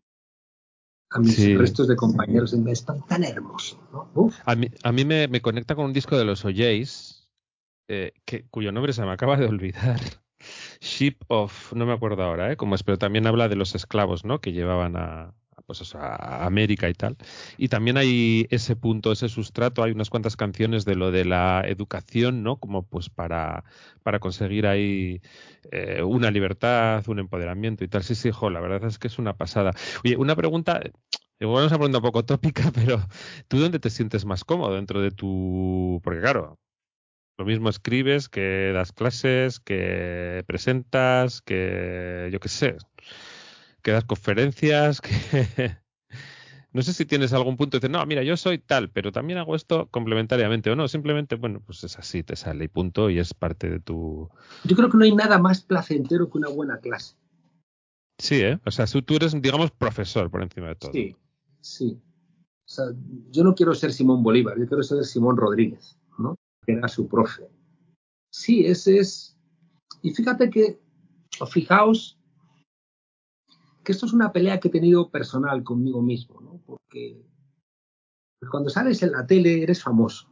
a mis restos de compañeros. Es tan hermoso, ¿no? A mí me conecta con un disco de los O'Jays, cuyo nombre se me acaba de olvidar. Ship of, no me acuerdo ahora, cómo es, pero también habla de los esclavos, ¿no? Que llevaban a América y tal. Y también hay ese punto, ese sustrato, hay unas cuantas canciones de lo de la educación, ¿no? Como pues para conseguir ahí una libertad, un empoderamiento y tal. Sí, la verdad es que es una pasada. Oye, una pregunta, igual es una pregunta un poco tópica, pero ¿tú dónde te sientes más cómodo dentro de tu...? Porque claro, Lo mismo escribes, que das clases, que presentas, que yo qué sé, que das conferencias, que no sé si tienes algún punto de decir, no, mira, yo soy tal, pero también hago esto complementariamente o no, simplemente, bueno, pues es así, te sale y punto, y es parte de tu... Yo creo que no hay nada más placentero que una buena clase. Sí, ¿eh? O sea, tú eres, digamos, profesor por encima de todo. Sí, sí. O sea, yo no quiero ser Simón Bolívar, yo quiero ser Simón Rodríguez, ¿no? Que era su profe. Sí, ese es... Y fíjate que, o fijaos, que esto es una pelea que he tenido personal conmigo mismo, ¿no? Porque cuando sales en la tele eres famoso.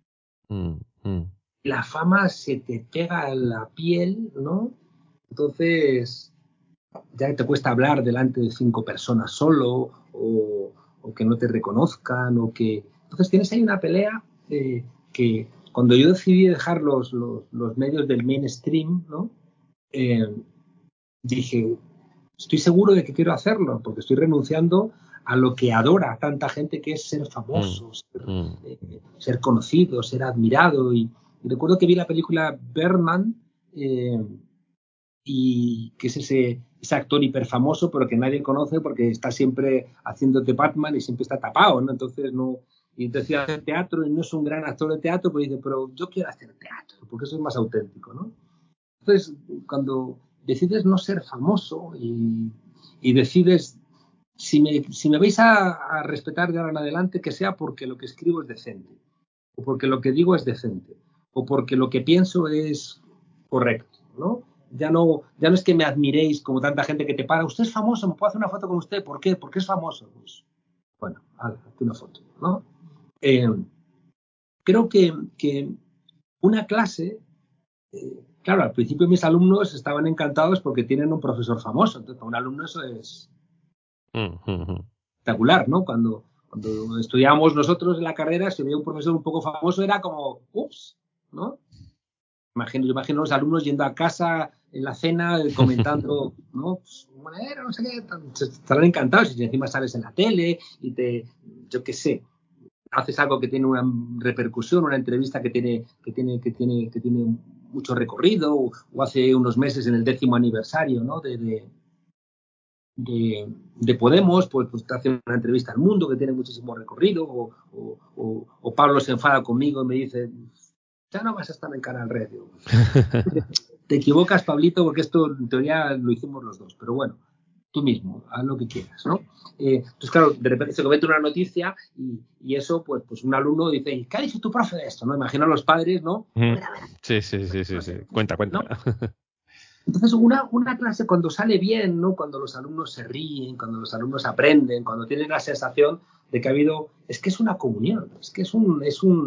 La fama se te pega en la piel, ¿no? Entonces, ya te cuesta hablar delante de 5 personas solo, o que no te reconozcan, o que... Entonces tienes ahí una pelea que cuando yo decidí dejar los medios del mainstream, ¿no? Dije, estoy seguro de que quiero hacerlo, porque estoy renunciando a lo que adora tanta gente, que es ser famoso, ser conocido, ser admirado. Y recuerdo que vi la película Birdman, y que es ese actor hiperfamoso, pero que nadie conoce porque está siempre haciéndote Batman y siempre está tapado, ¿no? Entonces no... Y decía hacer teatro y no es un gran actor de teatro, pero dice, pero yo quiero hacer teatro, porque eso es más auténtico, ¿no? Entonces, cuando decides no ser famoso y decides, si me vais a respetar de ahora en adelante, que sea porque lo que escribo es decente, o porque lo que digo es decente, o porque lo que pienso es correcto, ¿no? Ya no es que me admiréis como tanta gente que te para, usted es famoso, me puedo hacer una foto con usted, ¿por qué? Porque es famoso. Pues, bueno, hazte una foto, ¿no? Creo que una clase, claro, al principio mis alumnos estaban encantados porque tienen un profesor famoso, entonces para un alumno eso es espectacular, ¿no? Cuando estudiábamos nosotros en la carrera, si había un profesor un poco famoso era como, ups, ¿no? Yo imagino a los alumnos yendo a casa en la cena comentando, ¿no? Pues, bueno, no sé qué, estarán encantados y encima sales en la tele y yo qué sé, haces algo que tiene una repercusión, una entrevista que tiene mucho recorrido, o hace unos meses en el 10º aniversario, ¿no? de Podemos, pues te hace una entrevista al Mundo que tiene muchísimo recorrido, o Pablo se enfada conmigo y me dice, ya no vas a estar en Canal Red. Te equivocas, Pablito, porque esto en teoría lo hicimos los dos, pero bueno, tú mismo, haz lo que quieras, ¿no? Entonces, claro, de repente se comete una noticia y eso, pues un alumno dice, ¿qué ha dicho tu profe de esto? ¿No? Imagino a los padres, ¿no? Sí. Cuenta. ¿No? Entonces, una clase cuando sale bien, ¿no? Cuando los alumnos se ríen, cuando los alumnos aprenden, cuando tienen la sensación de que ha habido... Es que es una comunión, es que es un...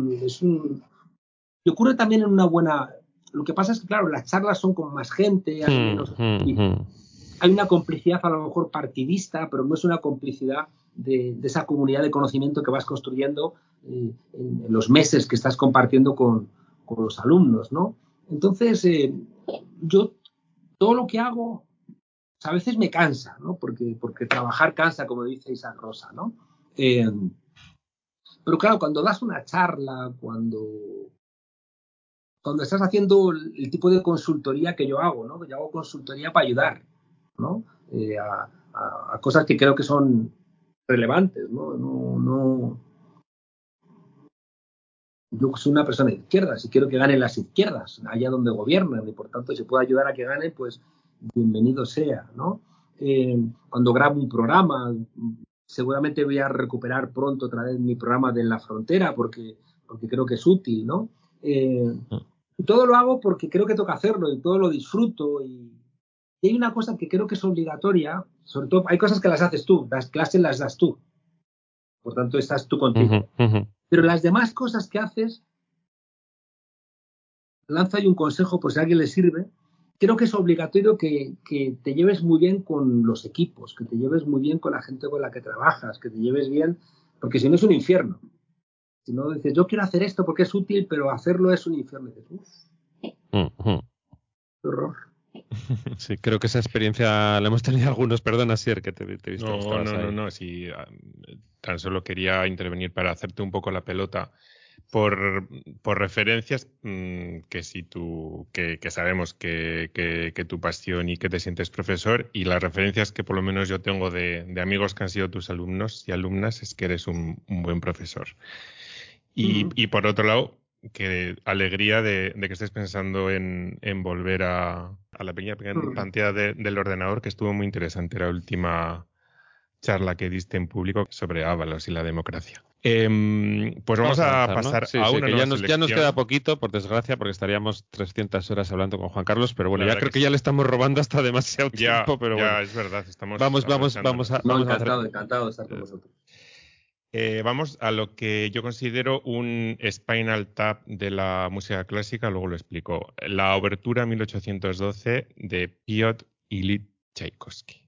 Y ocurre también en una buena... Lo que pasa es que, claro, las charlas son con más gente, hay menos... Hay una complicidad a lo mejor partidista, pero no es una complicidad de esa comunidad de conocimiento que vas construyendo en los meses que estás compartiendo con los alumnos, ¿no? Entonces, yo todo lo que hago a veces me cansa, ¿no? Porque trabajar cansa, como dice Isaac Rosa, ¿no? Pero claro, cuando das una charla, cuando estás haciendo el tipo de consultoría que yo hago, ¿no? Yo hago consultoría para ayudar, ¿no? A cosas que creo que son relevantes, ¿no? Yo soy una persona de izquierdas y quiero que ganen las izquierdas, allá donde gobiernan, y por tanto, si puedo ayudar a que ganen, pues bienvenido sea, ¿no? Cuando grabo un programa, seguramente voy a recuperar pronto otra vez mi programa de La Frontera, porque creo que es útil, ¿no? Todo lo hago porque creo que toca hacerlo y todo lo disfruto. Y hay una cosa que creo que es obligatoria, sobre todo hay cosas que las haces tú, las clases las das tú, por tanto estás tú contigo. Pero las demás cosas que haces, lanzo ahí un consejo por si a alguien le sirve. Creo que es obligatorio que te lleves muy bien con los equipos, que te lleves muy bien con la gente con la que trabajas, que te lleves bien, porque si no es un infierno. Si no dices, yo quiero hacer esto porque es útil, pero hacerlo es un infierno. Dices, qué horror. Sí, creo que esa experiencia la hemos tenido algunos. Perdona, Sier, que te he visto. No, sí, tan solo quería intervenir para hacerte un poco la pelota por referencias que si tú que sabemos que tu pasión y que te sientes profesor, y las referencias que por lo menos yo tengo de amigos que han sido tus alumnos y alumnas es que eres un buen profesor. Y por otro lado, que alegría de que estés pensando en volver a la pequeña pantalla del ordenador, que estuvo muy interesante la última charla que diste en público sobre Ábalos y la democracia. Pues vamos a avanzar, pasar ¿no? Sí, a sí, una que nueva ya nos selección. queda poquito, por desgracia, porque estaríamos 300 horas hablando con Juan Carlos, pero bueno, La ya verdad creo que sí. ya le estamos robando hasta demasiado Ya, tiempo, pero bueno. es verdad, estamos Vamos a aprovechándonos. No, encantado de estar con vosotros. Vamos a lo que yo considero un Spinal Tap de la música clásica, luego lo explico. La obertura 1812 de Piotr Ilyich Tchaikovsky.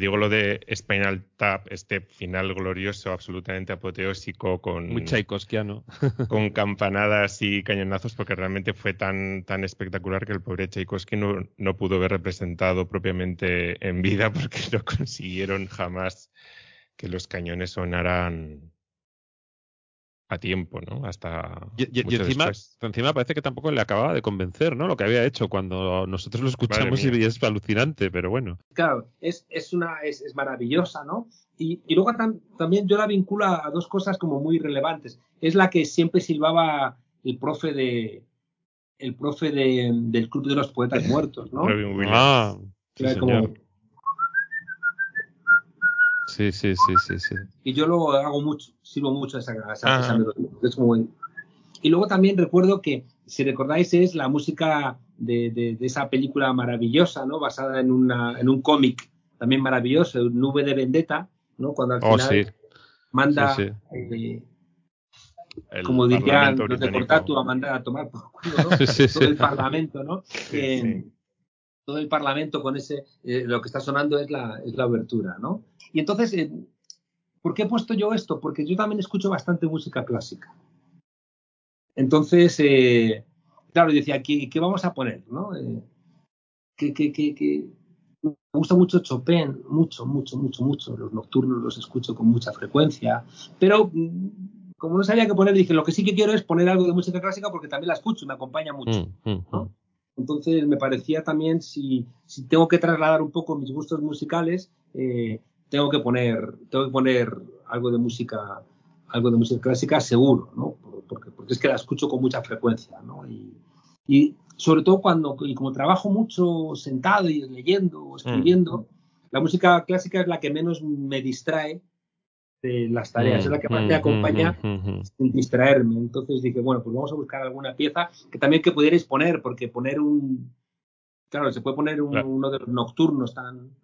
digo lo de Spinal Tap, este final glorioso, absolutamente apoteósico, Muy tchaikovskiano. con campanadas y cañonazos, porque realmente fue tan espectacular que el pobre Tchaikovsky no pudo ver representado propiamente en vida, porque no consiguieron jamás que los cañones sonaran a tiempo, ¿no? Hasta Y mucho después. encima parece que tampoco le acababa de convencer, ¿no? Lo que había hecho cuando nosotros lo escuchamos Madre mía. y es alucinante, pero bueno. Claro, es maravillosa, ¿no? Y luego también yo la vinculo a dos cosas como muy relevantes. Es la que siempre silbaba el profe del Club de los Poetas Muertos, ¿no? Robin Williams. Ah, sí, Era señor. como, Sí. y yo lo hago mucho, sirvo mucho esa Ah. melodía. Es muy... Y luego también recuerdo que, si recordáis, es la música de esa película maravillosa, ¿no? Basada en un cómic también maravilloso, Nube de Vendetta, ¿no? Cuando al final Sí. manda, El como dirían Parlamento los de británico. Cortatu, a mandar a tomar por culo, ¿no? Sí. Todo el Parlamento, ¿no? Sí. Todo el Parlamento con ese, lo que está sonando es la obertura, ¿no? Y entonces, ¿por qué he puesto yo esto? Porque yo también escucho bastante música clásica. Entonces, claro, decía, ¿qué vamos a poner? ¿No? Me gusta mucho Chopin, mucho. Los nocturnos los escucho con mucha frecuencia. Pero, como no sabía qué poner, dije, lo que sí que quiero es poner algo de música clásica porque también la escucho y me acompaña mucho, ¿no? Entonces, me parecía también, si tengo que trasladar un poco mis gustos musicales, tengo que poner algo de música clásica seguro, ¿no? Porque es que la escucho con mucha frecuencia, ¿no? Y sobre todo como trabajo mucho sentado y leyendo o escribiendo, la música clásica es la que menos me distrae de las tareas, es la que más me acompaña sin distraerme. Entonces dije, bueno, pues vamos a buscar alguna pieza que también que pudierais poner, porque poner claro, se puede poner uno de los nocturnos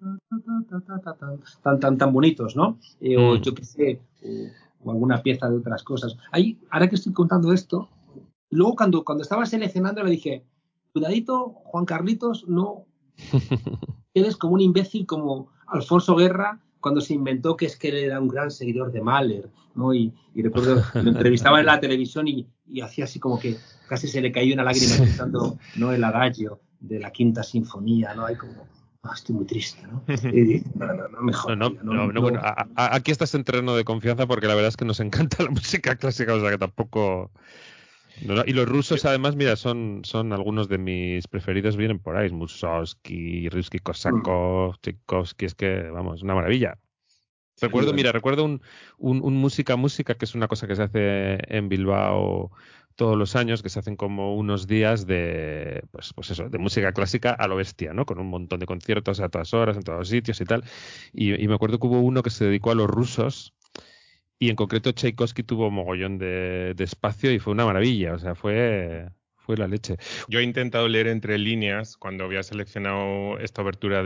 tan bonitos, ¿no? O yo qué sé, o alguna pieza de otras cosas. Ahora que estoy contando esto, luego cuando estaba seleccionando le dije, cuidadito, Juan Carlitos, no eres como un imbécil como Alfonso Guerra cuando se inventó que es que él era un gran seguidor de Mahler, ¿no? Y recuerdo, lo entrevistaba en la televisión y hacía así como que casi se le cayó una lágrima escuchando, ¿no? El adagio de la Quinta Sinfonía, ¿no? Hay como, estoy muy triste, ¿no? No me jodas. Bueno, aquí estás en terreno de confianza porque la verdad es que nos encanta la música clásica, o sea que tampoco... Y los rusos, además, mira, son algunos de mis preferidos, vienen por ahí. Mussorgsky, Rimsky-Korsakov, Tchaikovsky, es que, vamos, una maravilla. Recuerdo un música, que es una cosa que se hace en Bilbao todos los años, que se hacen como unos días de, pues eso, de música clásica a lo bestia, ¿no? Con un montón de conciertos a todas horas, en todos los sitios y tal. Y me acuerdo que hubo uno que se dedicó a los rusos. Y en concreto Tchaikovsky tuvo mogollón de espacio y fue una maravilla, o sea, fue la leche. Yo he intentado leer entre líneas cuando había seleccionado esta obertura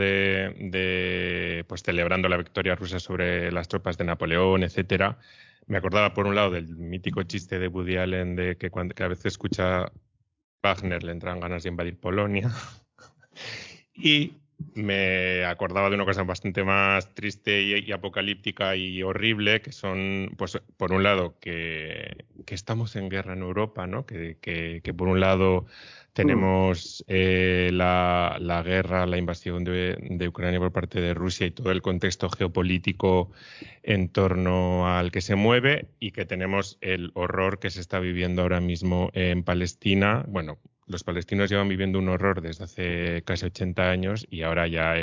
de pues celebrando la victoria rusa sobre las tropas de Napoleón, etcétera. Me acordaba por un lado del mítico chiste de Woody Allen de que a veces escucha Wagner le entran ganas de invadir Polonia. Y me acordaba de una cosa bastante más triste y apocalíptica y horrible, que son, pues, por un lado, que estamos en guerra en Europa, ¿no? Que por un lado tenemos la guerra, la invasión de Ucrania por parte de Rusia y todo el contexto geopolítico en torno al que se mueve, y que tenemos el horror que se está viviendo ahora mismo en Palestina. Bueno, los palestinos llevan viviendo un horror desde hace casi 80 años y ahora ya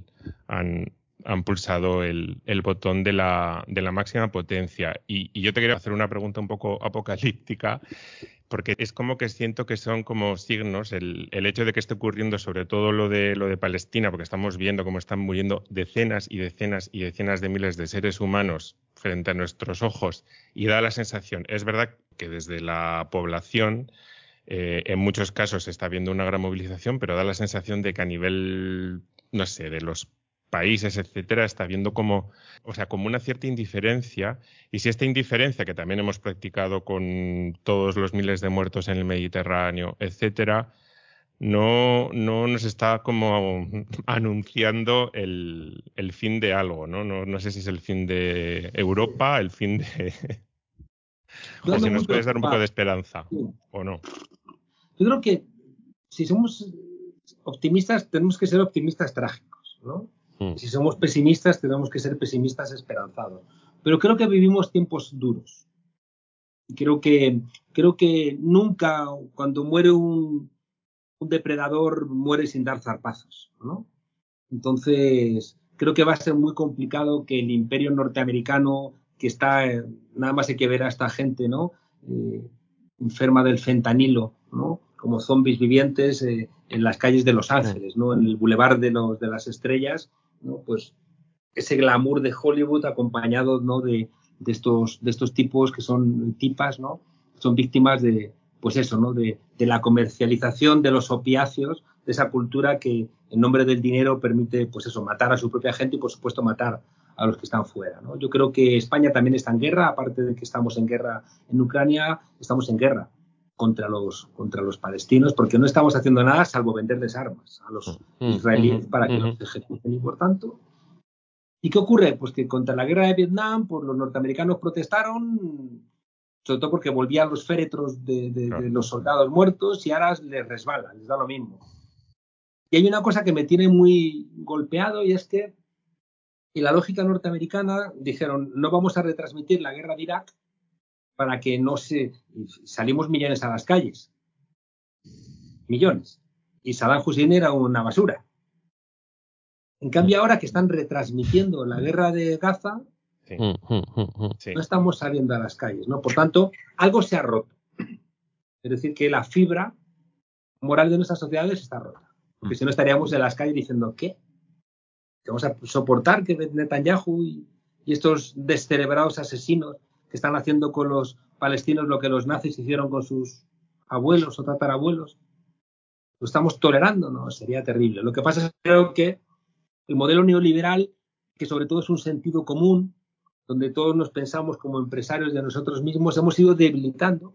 han pulsado el botón de la máxima potencia. Y yo te quería hacer una pregunta un poco apocalíptica, porque es como que siento que son como signos el hecho de que esté ocurriendo sobre todo lo de Palestina, porque estamos viendo cómo están muriendo decenas y decenas y decenas de miles de seres humanos frente a nuestros ojos, y da la sensación, es verdad que desde la población en muchos casos se está viendo una gran movilización, pero da la sensación de que a nivel, no sé, de los países, etcétera, está habiendo como una cierta indiferencia. Y si esta indiferencia, que también hemos practicado con todos los miles de muertos en el Mediterráneo, etcétera, no nos está como anunciando el fin de algo, ¿no? No sé si es el fin de Europa, el fin de... Yo O ando si muy nos puedes dar un poco preocupado. de esperanza, Sí. ¿o no? Yo creo que si somos optimistas, tenemos que ser optimistas trágicos, ¿no? Y si somos pesimistas, tenemos que ser pesimistas esperanzados. Pero creo que vivimos tiempos duros. Creo que nunca, cuando muere un depredador, muere sin dar zarpazos, ¿no? Entonces, creo que va a ser muy complicado que el imperio norteamericano, que está, nada más hay que ver a esta gente, ¿no? Enferma del fentanilo, ¿no? Como zombies vivientes en las calles de Los Ángeles, ¿no? En el Boulevard de las Estrellas, ¿no? Pues ese glamour de Hollywood acompañado, ¿no? de estos tipos que son tipas, ¿no? Son víctimas de, pues eso, ¿no? De la comercialización de los opiáceos, de esa cultura que en nombre del dinero permite, pues eso, matar a su propia gente y, por supuesto, matar a los que están fuera, ¿no? Yo creo que España también está en guerra, aparte de que estamos en guerra en Ucrania, estamos en guerra contra los palestinos, porque no estamos haciendo nada salvo venderles armas a los israelíes para que los ejecuten. Y por tanto, ¿y qué ocurre? Pues que contra la guerra de Vietnam, pues los norteamericanos protestaron, sobre todo porque volvían los féretros de los soldados muertos y ahora les resbala, les da lo mismo. Y hay una cosa que me tiene muy golpeado y es que en la lógica norteamericana dijeron, no vamos a retransmitir la guerra de Irak para que no se... Salimos millones a las calles. Millones. Y Saddam Hussein era una basura. En cambio, ahora que están retransmitiendo la guerra de Gaza, Sí. no estamos saliendo a las calles, ¿no? Por tanto, algo se ha roto. Es decir, que la fibra moral de nuestras sociedades está rota. Porque si no estaríamos en las calles diciendo, ¿qué? ¿Vamos a soportar que Netanyahu y estos descerebrados asesinos que están haciendo con los palestinos lo que los nazis hicieron con sus abuelos o tatarabuelos? ¿Lo estamos tolerando? No, sería terrible. Lo que pasa es que creo que el modelo neoliberal, que sobre todo es un sentido común, donde todos nos pensamos como empresarios de nosotros mismos, hemos ido debilitando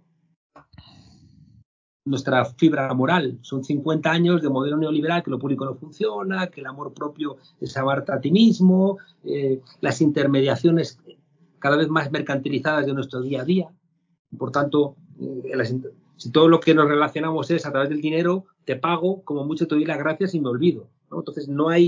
nuestra fibra moral. Son 50 años de modelo neoliberal, que lo público no funciona, que el amor propio es amarte a ti mismo, las intermediaciones cada vez más mercantilizadas de nuestro día a día. Por tanto, si todo lo que nos relacionamos es a través del dinero, te pago, como mucho te doy las gracias y me olvido, ¿no? Entonces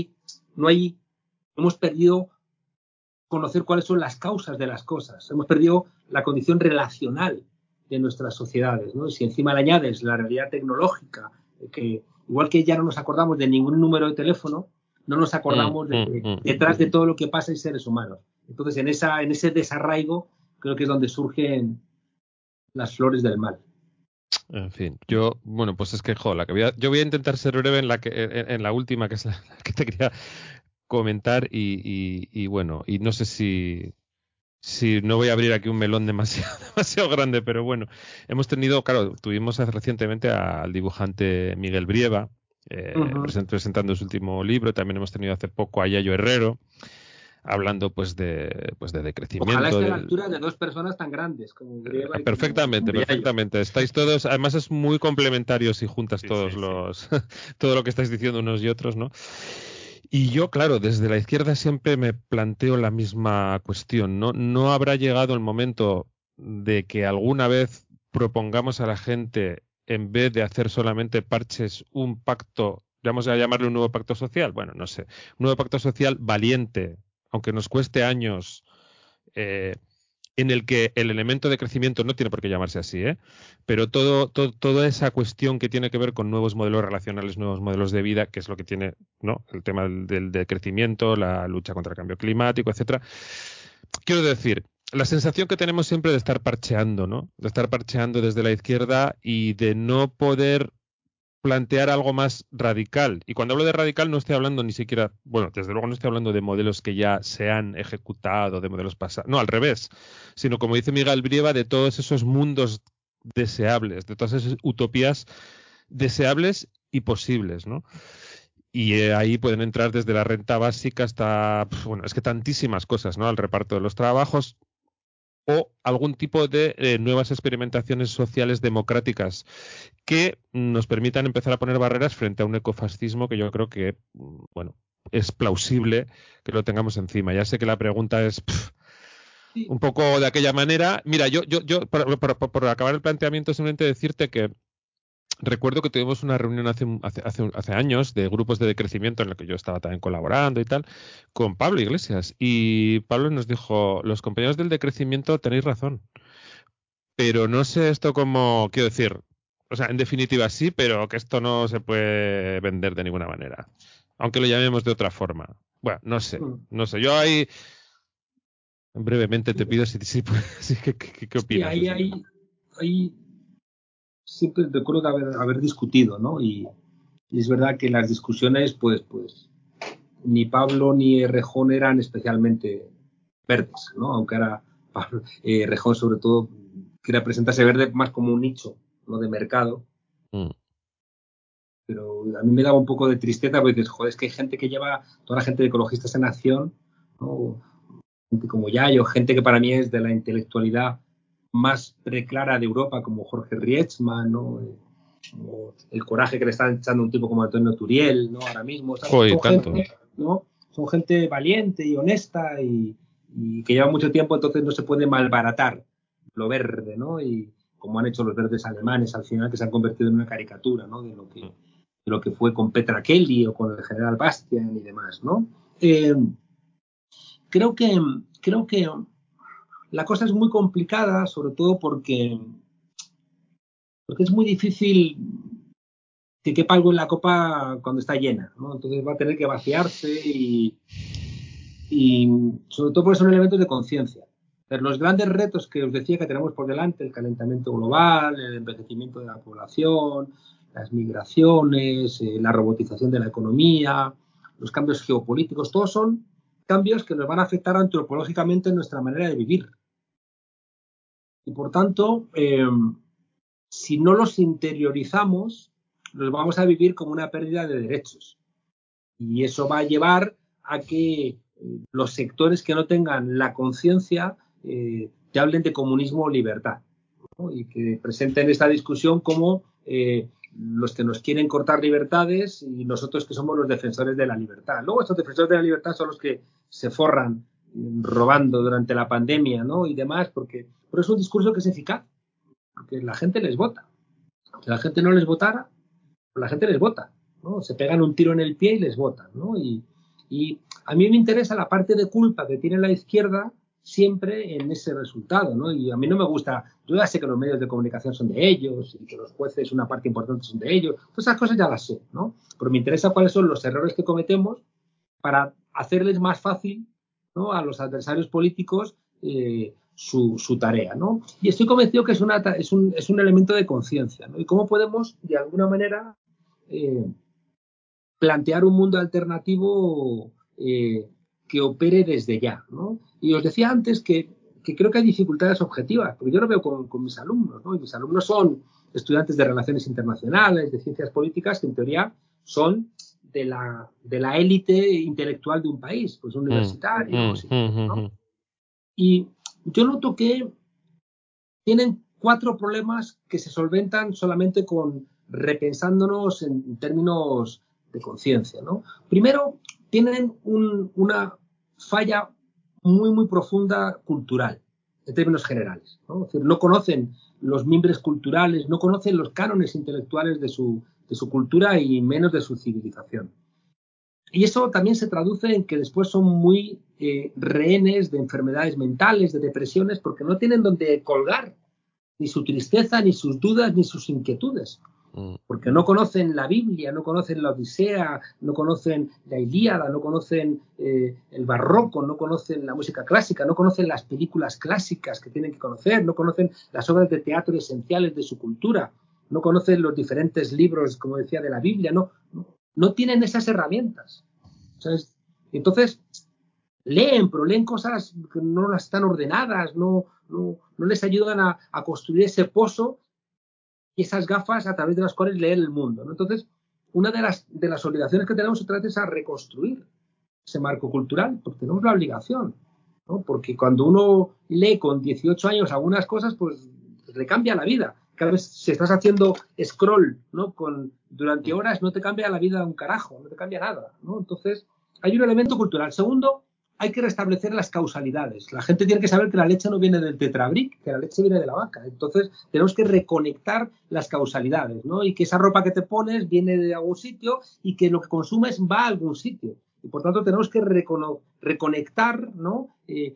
hemos perdido conocer cuáles son las causas de las cosas. Hemos perdido la condición relacional de nuestras sociedades, ¿no? Si encima le añades la realidad tecnológica, que igual que ya no nos acordamos de ningún número de teléfono, no nos acordamos detrás de todo lo que pasa hay seres humanos. Entonces, en ese desarraigo, creo que es donde surgen las flores del mal. En fin, bueno, pues es que, yo voy a intentar ser breve en la última, que es la que te quería comentar, y bueno, y no sé si no voy a abrir aquí un melón demasiado grande, pero bueno, tuvimos recientemente al dibujante Miguel Brieva, presentando su último libro. También hemos tenido hace poco a Yayo Herrero, hablando pues de decrecimiento. Ojalá esté a la altura de dos personas tan grandes como Brieva y perfectamente. Estáis todos, además es muy complementario si juntas todos todo lo que estáis diciendo unos y otros, ¿no? Y yo, claro, desde la izquierda siempre me planteo la misma cuestión. ¿No habrá llegado el momento de que alguna vez propongamos a la gente, en vez de hacer solamente parches, un pacto, vamos a llamarle un nuevo pacto social? Bueno, no sé, un nuevo pacto social valiente, aunque nos cueste años, en el que el elemento de crecimiento no tiene por qué llamarse así, pero toda esa cuestión que tiene que ver con nuevos modelos relacionales, nuevos modelos de vida, que es lo que tiene, ¿no?, el tema del crecimiento, la lucha contra el cambio climático, etcétera. Quiero decir, la sensación que tenemos siempre de estar parcheando, ¿no?, de estar parcheando desde la izquierda y de no poder plantear algo más radical. Y cuando hablo de radical no estoy hablando ni siquiera, bueno, desde luego no estoy hablando de modelos que ya se han ejecutado, de modelos pasados, no, al revés, sino, como dice Miguel Brieva, de todos esos mundos deseables, de todas esas utopías deseables y posibles, ¿no? Y ahí pueden entrar desde la renta básica hasta, bueno, es que tantísimas cosas, ¿no?, al reparto de los trabajos, o algún tipo de nuevas experimentaciones sociales democráticas que nos permitan empezar a poner barreras frente a un ecofascismo que yo creo que, bueno, es plausible que lo tengamos encima. Ya sé que la pregunta es un poco de aquella manera. Mira, yo por acabar el planteamiento, simplemente decirte que recuerdo que tuvimos una reunión hace años de grupos de decrecimiento en la que yo estaba también colaborando y tal, con Pablo Iglesias. Y Pablo nos dijo, los compañeros del decrecimiento tenéis razón, pero no sé esto cómo, quiero decir, o sea, en definitiva sí, pero que esto no se puede vender de ninguna manera, aunque lo llamemos de otra forma. Bueno, no sé. Yo ahí brevemente te pido si ¿qué Sí, opinas? ahí siempre recuerdo haber discutido, ¿no? Y es verdad que las discusiones, pues ni Pablo ni Rejón eran especialmente verdes, ¿no? Aunque era Rejón sobre todo quería presentarse verde más como un nicho, no de mercado. Pero a mí me daba un poco de tristeza porque dices, joder, es que hay gente que lleva, toda la gente de Ecologistas en Acción, ¿no? Gente como Yayo, gente que para mí es de la intelectualidad más preclara de Europa, como Jorge Rietzmann, ¿no? O el coraje que le está echando un tipo como Antonio Turiel, ¿no? Ahora mismo. Joder, gente, ¿no? Son gente valiente y honesta y que lleva mucho tiempo, entonces no se puede malbaratar lo verde, ¿no? Y como han hecho los verdes alemanes al final, que se han convertido en una caricatura, ¿no? De lo que fue con Petra Kelly o con el general Bastian y demás, ¿no? Creo que la cosa es muy complicada, sobre todo porque es muy difícil que quepa algo en la copa cuando está llena, ¿no? Entonces va a tener que vaciarse y sobre todo por son elementos de conciencia. Los grandes retos que os decía que tenemos por delante, el calentamiento global, el envejecimiento de la población, las migraciones, la robotización de la economía, los cambios geopolíticos, todos son cambios que nos van a afectar antropológicamente en nuestra manera de vivir. Y por tanto, si no los interiorizamos, los vamos a vivir como una pérdida de derechos. Y eso va a llevar a que los sectores que no tengan la conciencia te hablen de comunismo o libertad, ¿no? Y que presenten esta discusión como los que nos quieren cortar libertades y nosotros que somos los defensores de la libertad. Luego estos defensores de la libertad son los que se forran robando durante la pandemia, ¿no? Y demás, pero es un discurso que es eficaz, porque la gente les vota. Si la gente no les votara, la gente les vota, ¿no? Se pegan un tiro en el pie y les votan, ¿no? Y a mí me interesa la parte de culpa que tiene la izquierda siempre en ese resultado, ¿no? Y a mí no me gusta, yo ya sé que los medios de comunicación son de ellos y que los jueces una parte importante son de ellos, todas esas cosas ya las sé, ¿no? Pero me interesa cuáles son los errores que cometemos para hacerles más fácil, ¿no? A los adversarios políticos su tarea, ¿no? Y estoy convencido que es un elemento de conciencia, ¿no? Y cómo podemos, de alguna manera, plantear un mundo alternativo que opere desde ya, ¿no? Y os decía antes que creo que hay dificultades objetivas, porque yo lo veo con mis alumnos, ¿no? Y mis alumnos son estudiantes de relaciones internacionales, de ciencias políticas, que en teoría son de la élite intelectual de un país, pues universitarios, ¿no? Y yo noto que tienen 4 problemas que se solventan solamente con repensándonos en términos de conciencia, ¿no? Primero, tienen una falla muy, muy profunda cultural, en términos generales, ¿no? Es decir, no conocen los mimbres culturales, no conocen los cánones intelectuales de su cultura y menos de su civilización. Y eso también se traduce en que después son muy rehenes de enfermedades mentales, de depresiones, porque no tienen donde colgar ni su tristeza, ni sus dudas, ni sus inquietudes. Porque no conocen la Biblia, no conocen la Odisea, no conocen la Ilíada, no conocen el barroco, no conocen la música clásica, no conocen las películas clásicas que tienen que conocer, no conocen las obras de teatro esenciales de su cultura, no conocen los diferentes libros, como decía, de la Biblia, no tienen esas herramientas. ¿Sabes? Entonces, leen, pero leen cosas que no las están ordenadas, no les ayudan a construir ese pozo y esas gafas a través de las cuales leer el mundo, ¿no? Entonces, una de las obligaciones que tenemos otra vez es a reconstruir ese marco cultural, porque tenemos la obligación, ¿no? Porque cuando uno lee con 18 años algunas cosas, pues le cambia la vida. cada vez si estás haciendo scroll, ¿no? Durante horas no te cambia la vida un carajo, no te cambia nada, ¿no? Entonces, hay un elemento cultural. Segundo, hay que restablecer las causalidades. La gente tiene que saber que la leche no viene del tetrabric, que la leche viene de la vaca. Entonces, tenemos que reconectar las causalidades, ¿no? Y que esa ropa que te pones viene de algún sitio y que lo que consumes va a algún sitio. Y por tanto tenemos que reconectar, ¿no?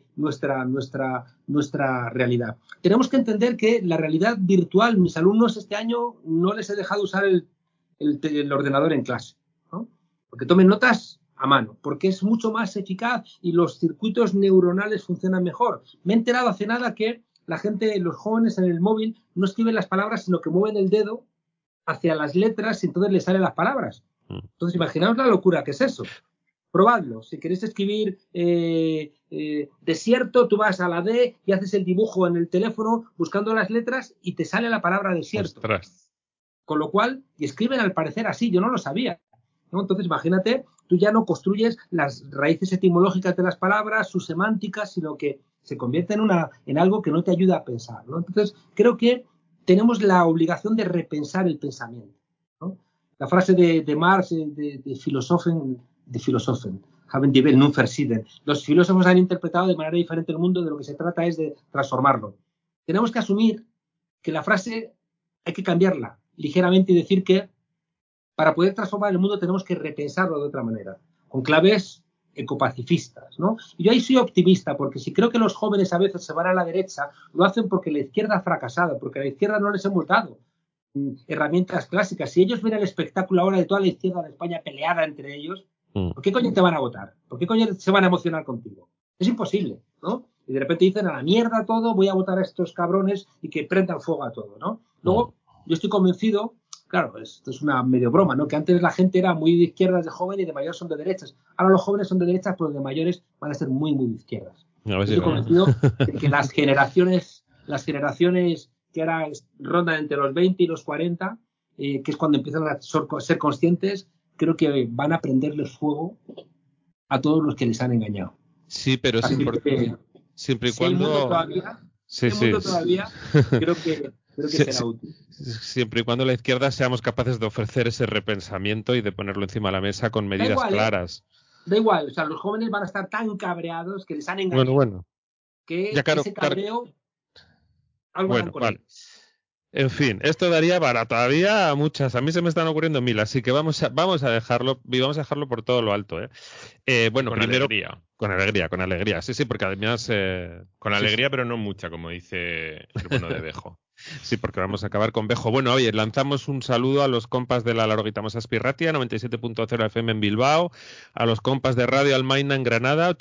nuestra realidad. Tenemos que entender que la realidad virtual, mis alumnos este año no les he dejado usar el ordenador en clase, ¿no? Porque tomen notas a mano, porque es mucho más eficaz y los circuitos neuronales funcionan mejor. Me he enterado hace nada que la gente, los jóvenes en el móvil, no escriben las palabras, sino que mueven el dedo hacia las letras y entonces les salen las palabras. Entonces, imaginaos la locura que es eso. Probadlo. Si queréis escribir desierto, tú vas a la D y haces el dibujo en el teléfono buscando las letras y te sale la palabra desierto. Ostras. Con lo cual, y escriben al parecer así, yo no lo sabía, ¿no? Entonces, imagínate, tú ya no construyes las raíces etimológicas de las palabras, sus semánticas, sino que se convierte en algo que no te ayuda a pensar, ¿no? Entonces, creo que tenemos la obligación de repensar el pensamiento, ¿no? La frase de Marx, de Philosophen, haben die Welt nun versieden. Los filósofos han interpretado de manera diferente el mundo, de lo que se trata es de transformarlo. Tenemos que asumir que la frase hay que cambiarla ligeramente y decir que para poder transformar el mundo tenemos que repensarlo de otra manera, con claves ecopacifistas, ¿no? Y yo ahí soy optimista, porque si creo que los jóvenes a veces se van a la derecha, lo hacen porque la izquierda ha fracasado, porque a la izquierda no les hemos dado herramientas clásicas. Si ellos ven el espectáculo ahora de toda la izquierda de España peleada entre ellos, ¿por qué coño te van a votar? ¿Por qué coño se van a emocionar contigo? Es imposible, ¿no? Y de repente dicen a la mierda todo, voy a votar a estos cabrones y que prendan fuego a todo, ¿no? Luego, yo estoy convencido, claro, esto es una medio broma, ¿no? Que antes la gente era muy de izquierdas de joven y de mayores son de derechas. Ahora los jóvenes son de derechas, pero de mayores van a ser muy, muy de izquierdas. Estoy convencido de que las generaciones que ahora rondan entre los 20 y los 40, que es cuando empiezan a ser conscientes, creo que van a prenderles fuego a todos los que les han engañado. Sí, pero es importante. Siempre y cuando. Creo que será útil. Siempre y cuando la izquierda seamos capaces de ofrecer ese repensamiento y de ponerlo encima de la mesa con medidas claras. Da igual, o sea, los jóvenes van a estar tan cabreados que les han engañado. Bueno. Que ya, claro, ese cabreo. Algo bueno, vale. En fin, esto daría para todavía muchas. A mí se me están ocurriendo 1000, así que vamos a dejarlo y vamos a dejarlo por todo lo alto, bueno, con primero alegría. Con alegría. Sí, porque además con alegría, pero no mucha, como dice el bueno de Bejo. Sí, porque vamos a acabar con Bejo. Bueno, oye, lanzamos un saludo a los compas de la Laroguita Masas Pirratia, 97.0 FM en Bilbao, a los compas de Radio Almaina en Granada,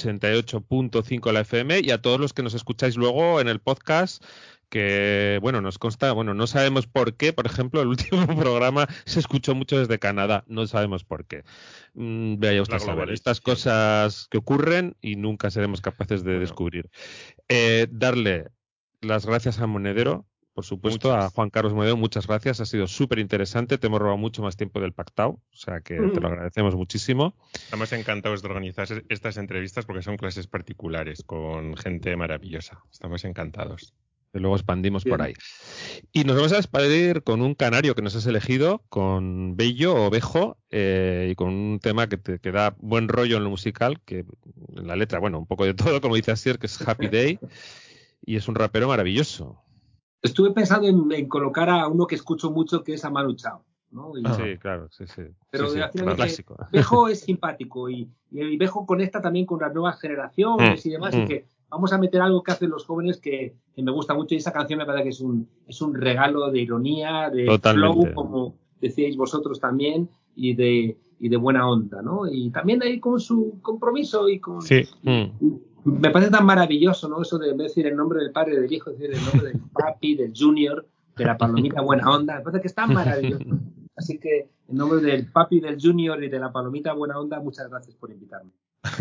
88.5 la FM, y a todos los que nos escucháis luego en el podcast, que, bueno, nos consta, no sabemos por qué, por ejemplo, el último programa se escuchó mucho desde Canadá, no sabemos por qué. Vaya usted a saber, estas cosas que ocurren y nunca seremos capaces de descubrir. Darle las gracias a Monedero, por supuesto, a Juan Carlos Monedero, muchas gracias, ha sido súper interesante, te hemos robado mucho más tiempo del pactado, o sea que te lo agradecemos muchísimo. Estamos encantados de organizar estas entrevistas porque son clases particulares con gente maravillosa, estamos encantados. Y luego expandimos por ahí. Y nos vamos a despedir con un canario que nos has elegido, con Bello o Bejo, y con un tema que da buen rollo en lo musical, que en la letra, bueno, un poco de todo, como dice Asier, que es Happy Day, y es un rapero maravilloso. Estuve pensando en colocar a uno que escucho mucho, que es a Manu Chao, ¿no? Sí, claro, sí. Pero sí, clásico. Bejo es simpático y Bejo conecta también con las nuevas generaciones y demás, y que vamos a meter algo que hacen los jóvenes que me gusta mucho, y esa canción me parece que es un regalo de ironía, de flow, como decíais vosotros también, y de buena onda, ¿no? Y también ahí con su compromiso y con... Sí. Me parece tan maravilloso, ¿no? Eso de decir el nombre del padre y del hijo, decir el nombre del papi, del junior, de la palomita buena onda. Me parece que es tan maravilloso. Así que en nombre del papi, del junior y de la palomita buena onda, muchas gracias por invitarme.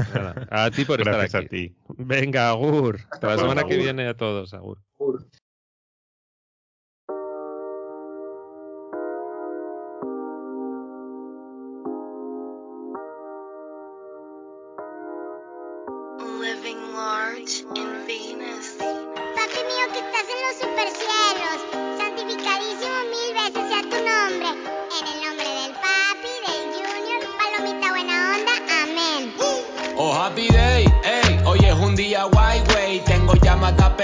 A ti por estar aquí. Gracias a ti. Venga, Agur. Hasta la semana que viene a todos, Agur. Living large in Venus. Papi mío que estás en los supercielos, santificadísimo.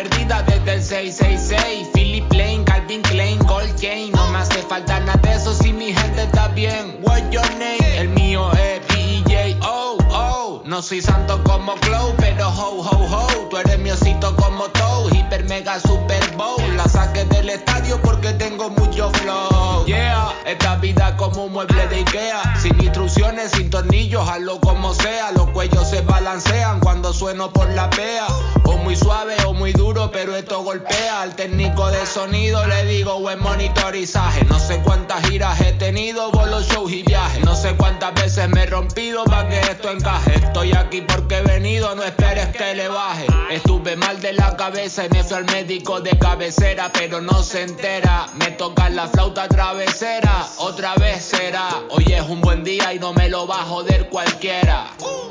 perdida desde el 666. Philip Lane, Calvin Klein, Gold Chain. No me hace falta nada de eso si mi gente está bien. What's your name? El mío es B.E.J. No soy santo como Chloe, pero ho ho ho. Tú eres mi osito como Toe, hiper mega super bowl. La saqué del estadio porque tengo mucho flow. Yeah, esta vida como un mueble de Ikea. Sin instrucciones, sin tornillos, hazlo como sea. Los cuellos se balancean cuando sueno por la pea. O muy suave o muy duro, pero esto golpea. Al técnico de sonido le digo buen monitorizaje. No sé cuántas giras he tenido, bolos, shows y viajes. No sé cuántas veces me he rompido pa' que esto encaje. Estoy aquí porque he venido, no esperes que le baje. Estuve mal de la cabeza y me fui al médico de cabecera, pero no se entera. Me toca la flauta travesera, otra vez será. Hoy es un buen día y no me lo va a joder cualquiera.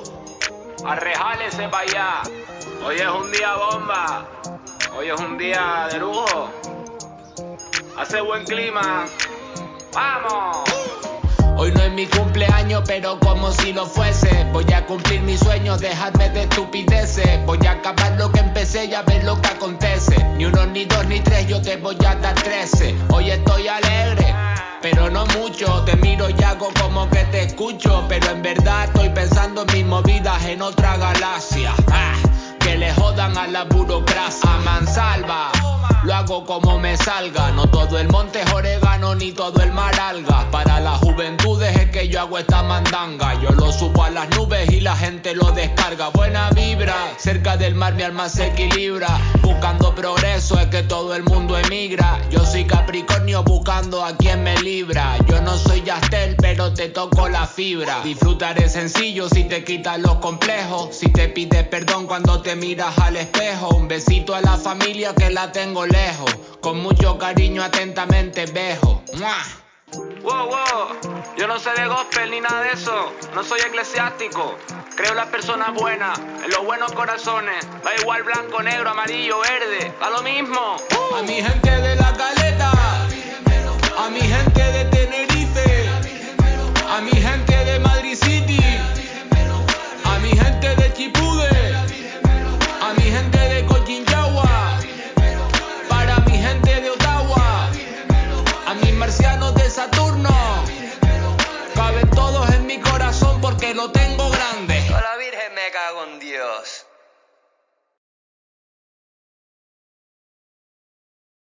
Arrejálese pa' allá. Hoy es un día bomba. Hoy es un día de lujo. Hace buen clima. ¡Vamos! Hoy no es mi cumpleaños, pero como si lo fuese. Voy a cumplir mis sueños, dejadme de estupideces. Voy a acabar lo que empecé y a ver lo que acontece. Ni uno, ni dos, ni tres, yo te voy a dar 13. Hoy estoy alegre, pero no mucho. Te miro y hago como que te escucho, pero en verdad estoy pensando en mis movidas en otra galaxia. Que le jodan a la burocracia. A mansalva, lo hago como me salga. No todo el monte es orégano, ni todo el mar alga. Para las juventudes es que yo hago esta mandanga. Yo lo subo a las nubes y la gente lo descarga. Buena vibra, cerca del mar mi alma se equilibra. Buscando progreso es que todo el mundo emigra. Yo soy Capricornio buscando a quien me libra. Yo no soy Yastel, pero te toco la fibra. Disfrutaré sencillo si te quitas los complejos. Si te pides perdón cuando te miras al espejo. Un besito a la familia que la tengo lejos. Con mucho cariño atentamente bejo. ¡Mua! Wow, wow, yo no sé de gospel ni nada de eso. No soy eclesiástico. Creo en las personas buenas, en los buenos corazones. Da igual blanco, negro, amarillo, verde, da lo mismo. A mi gente de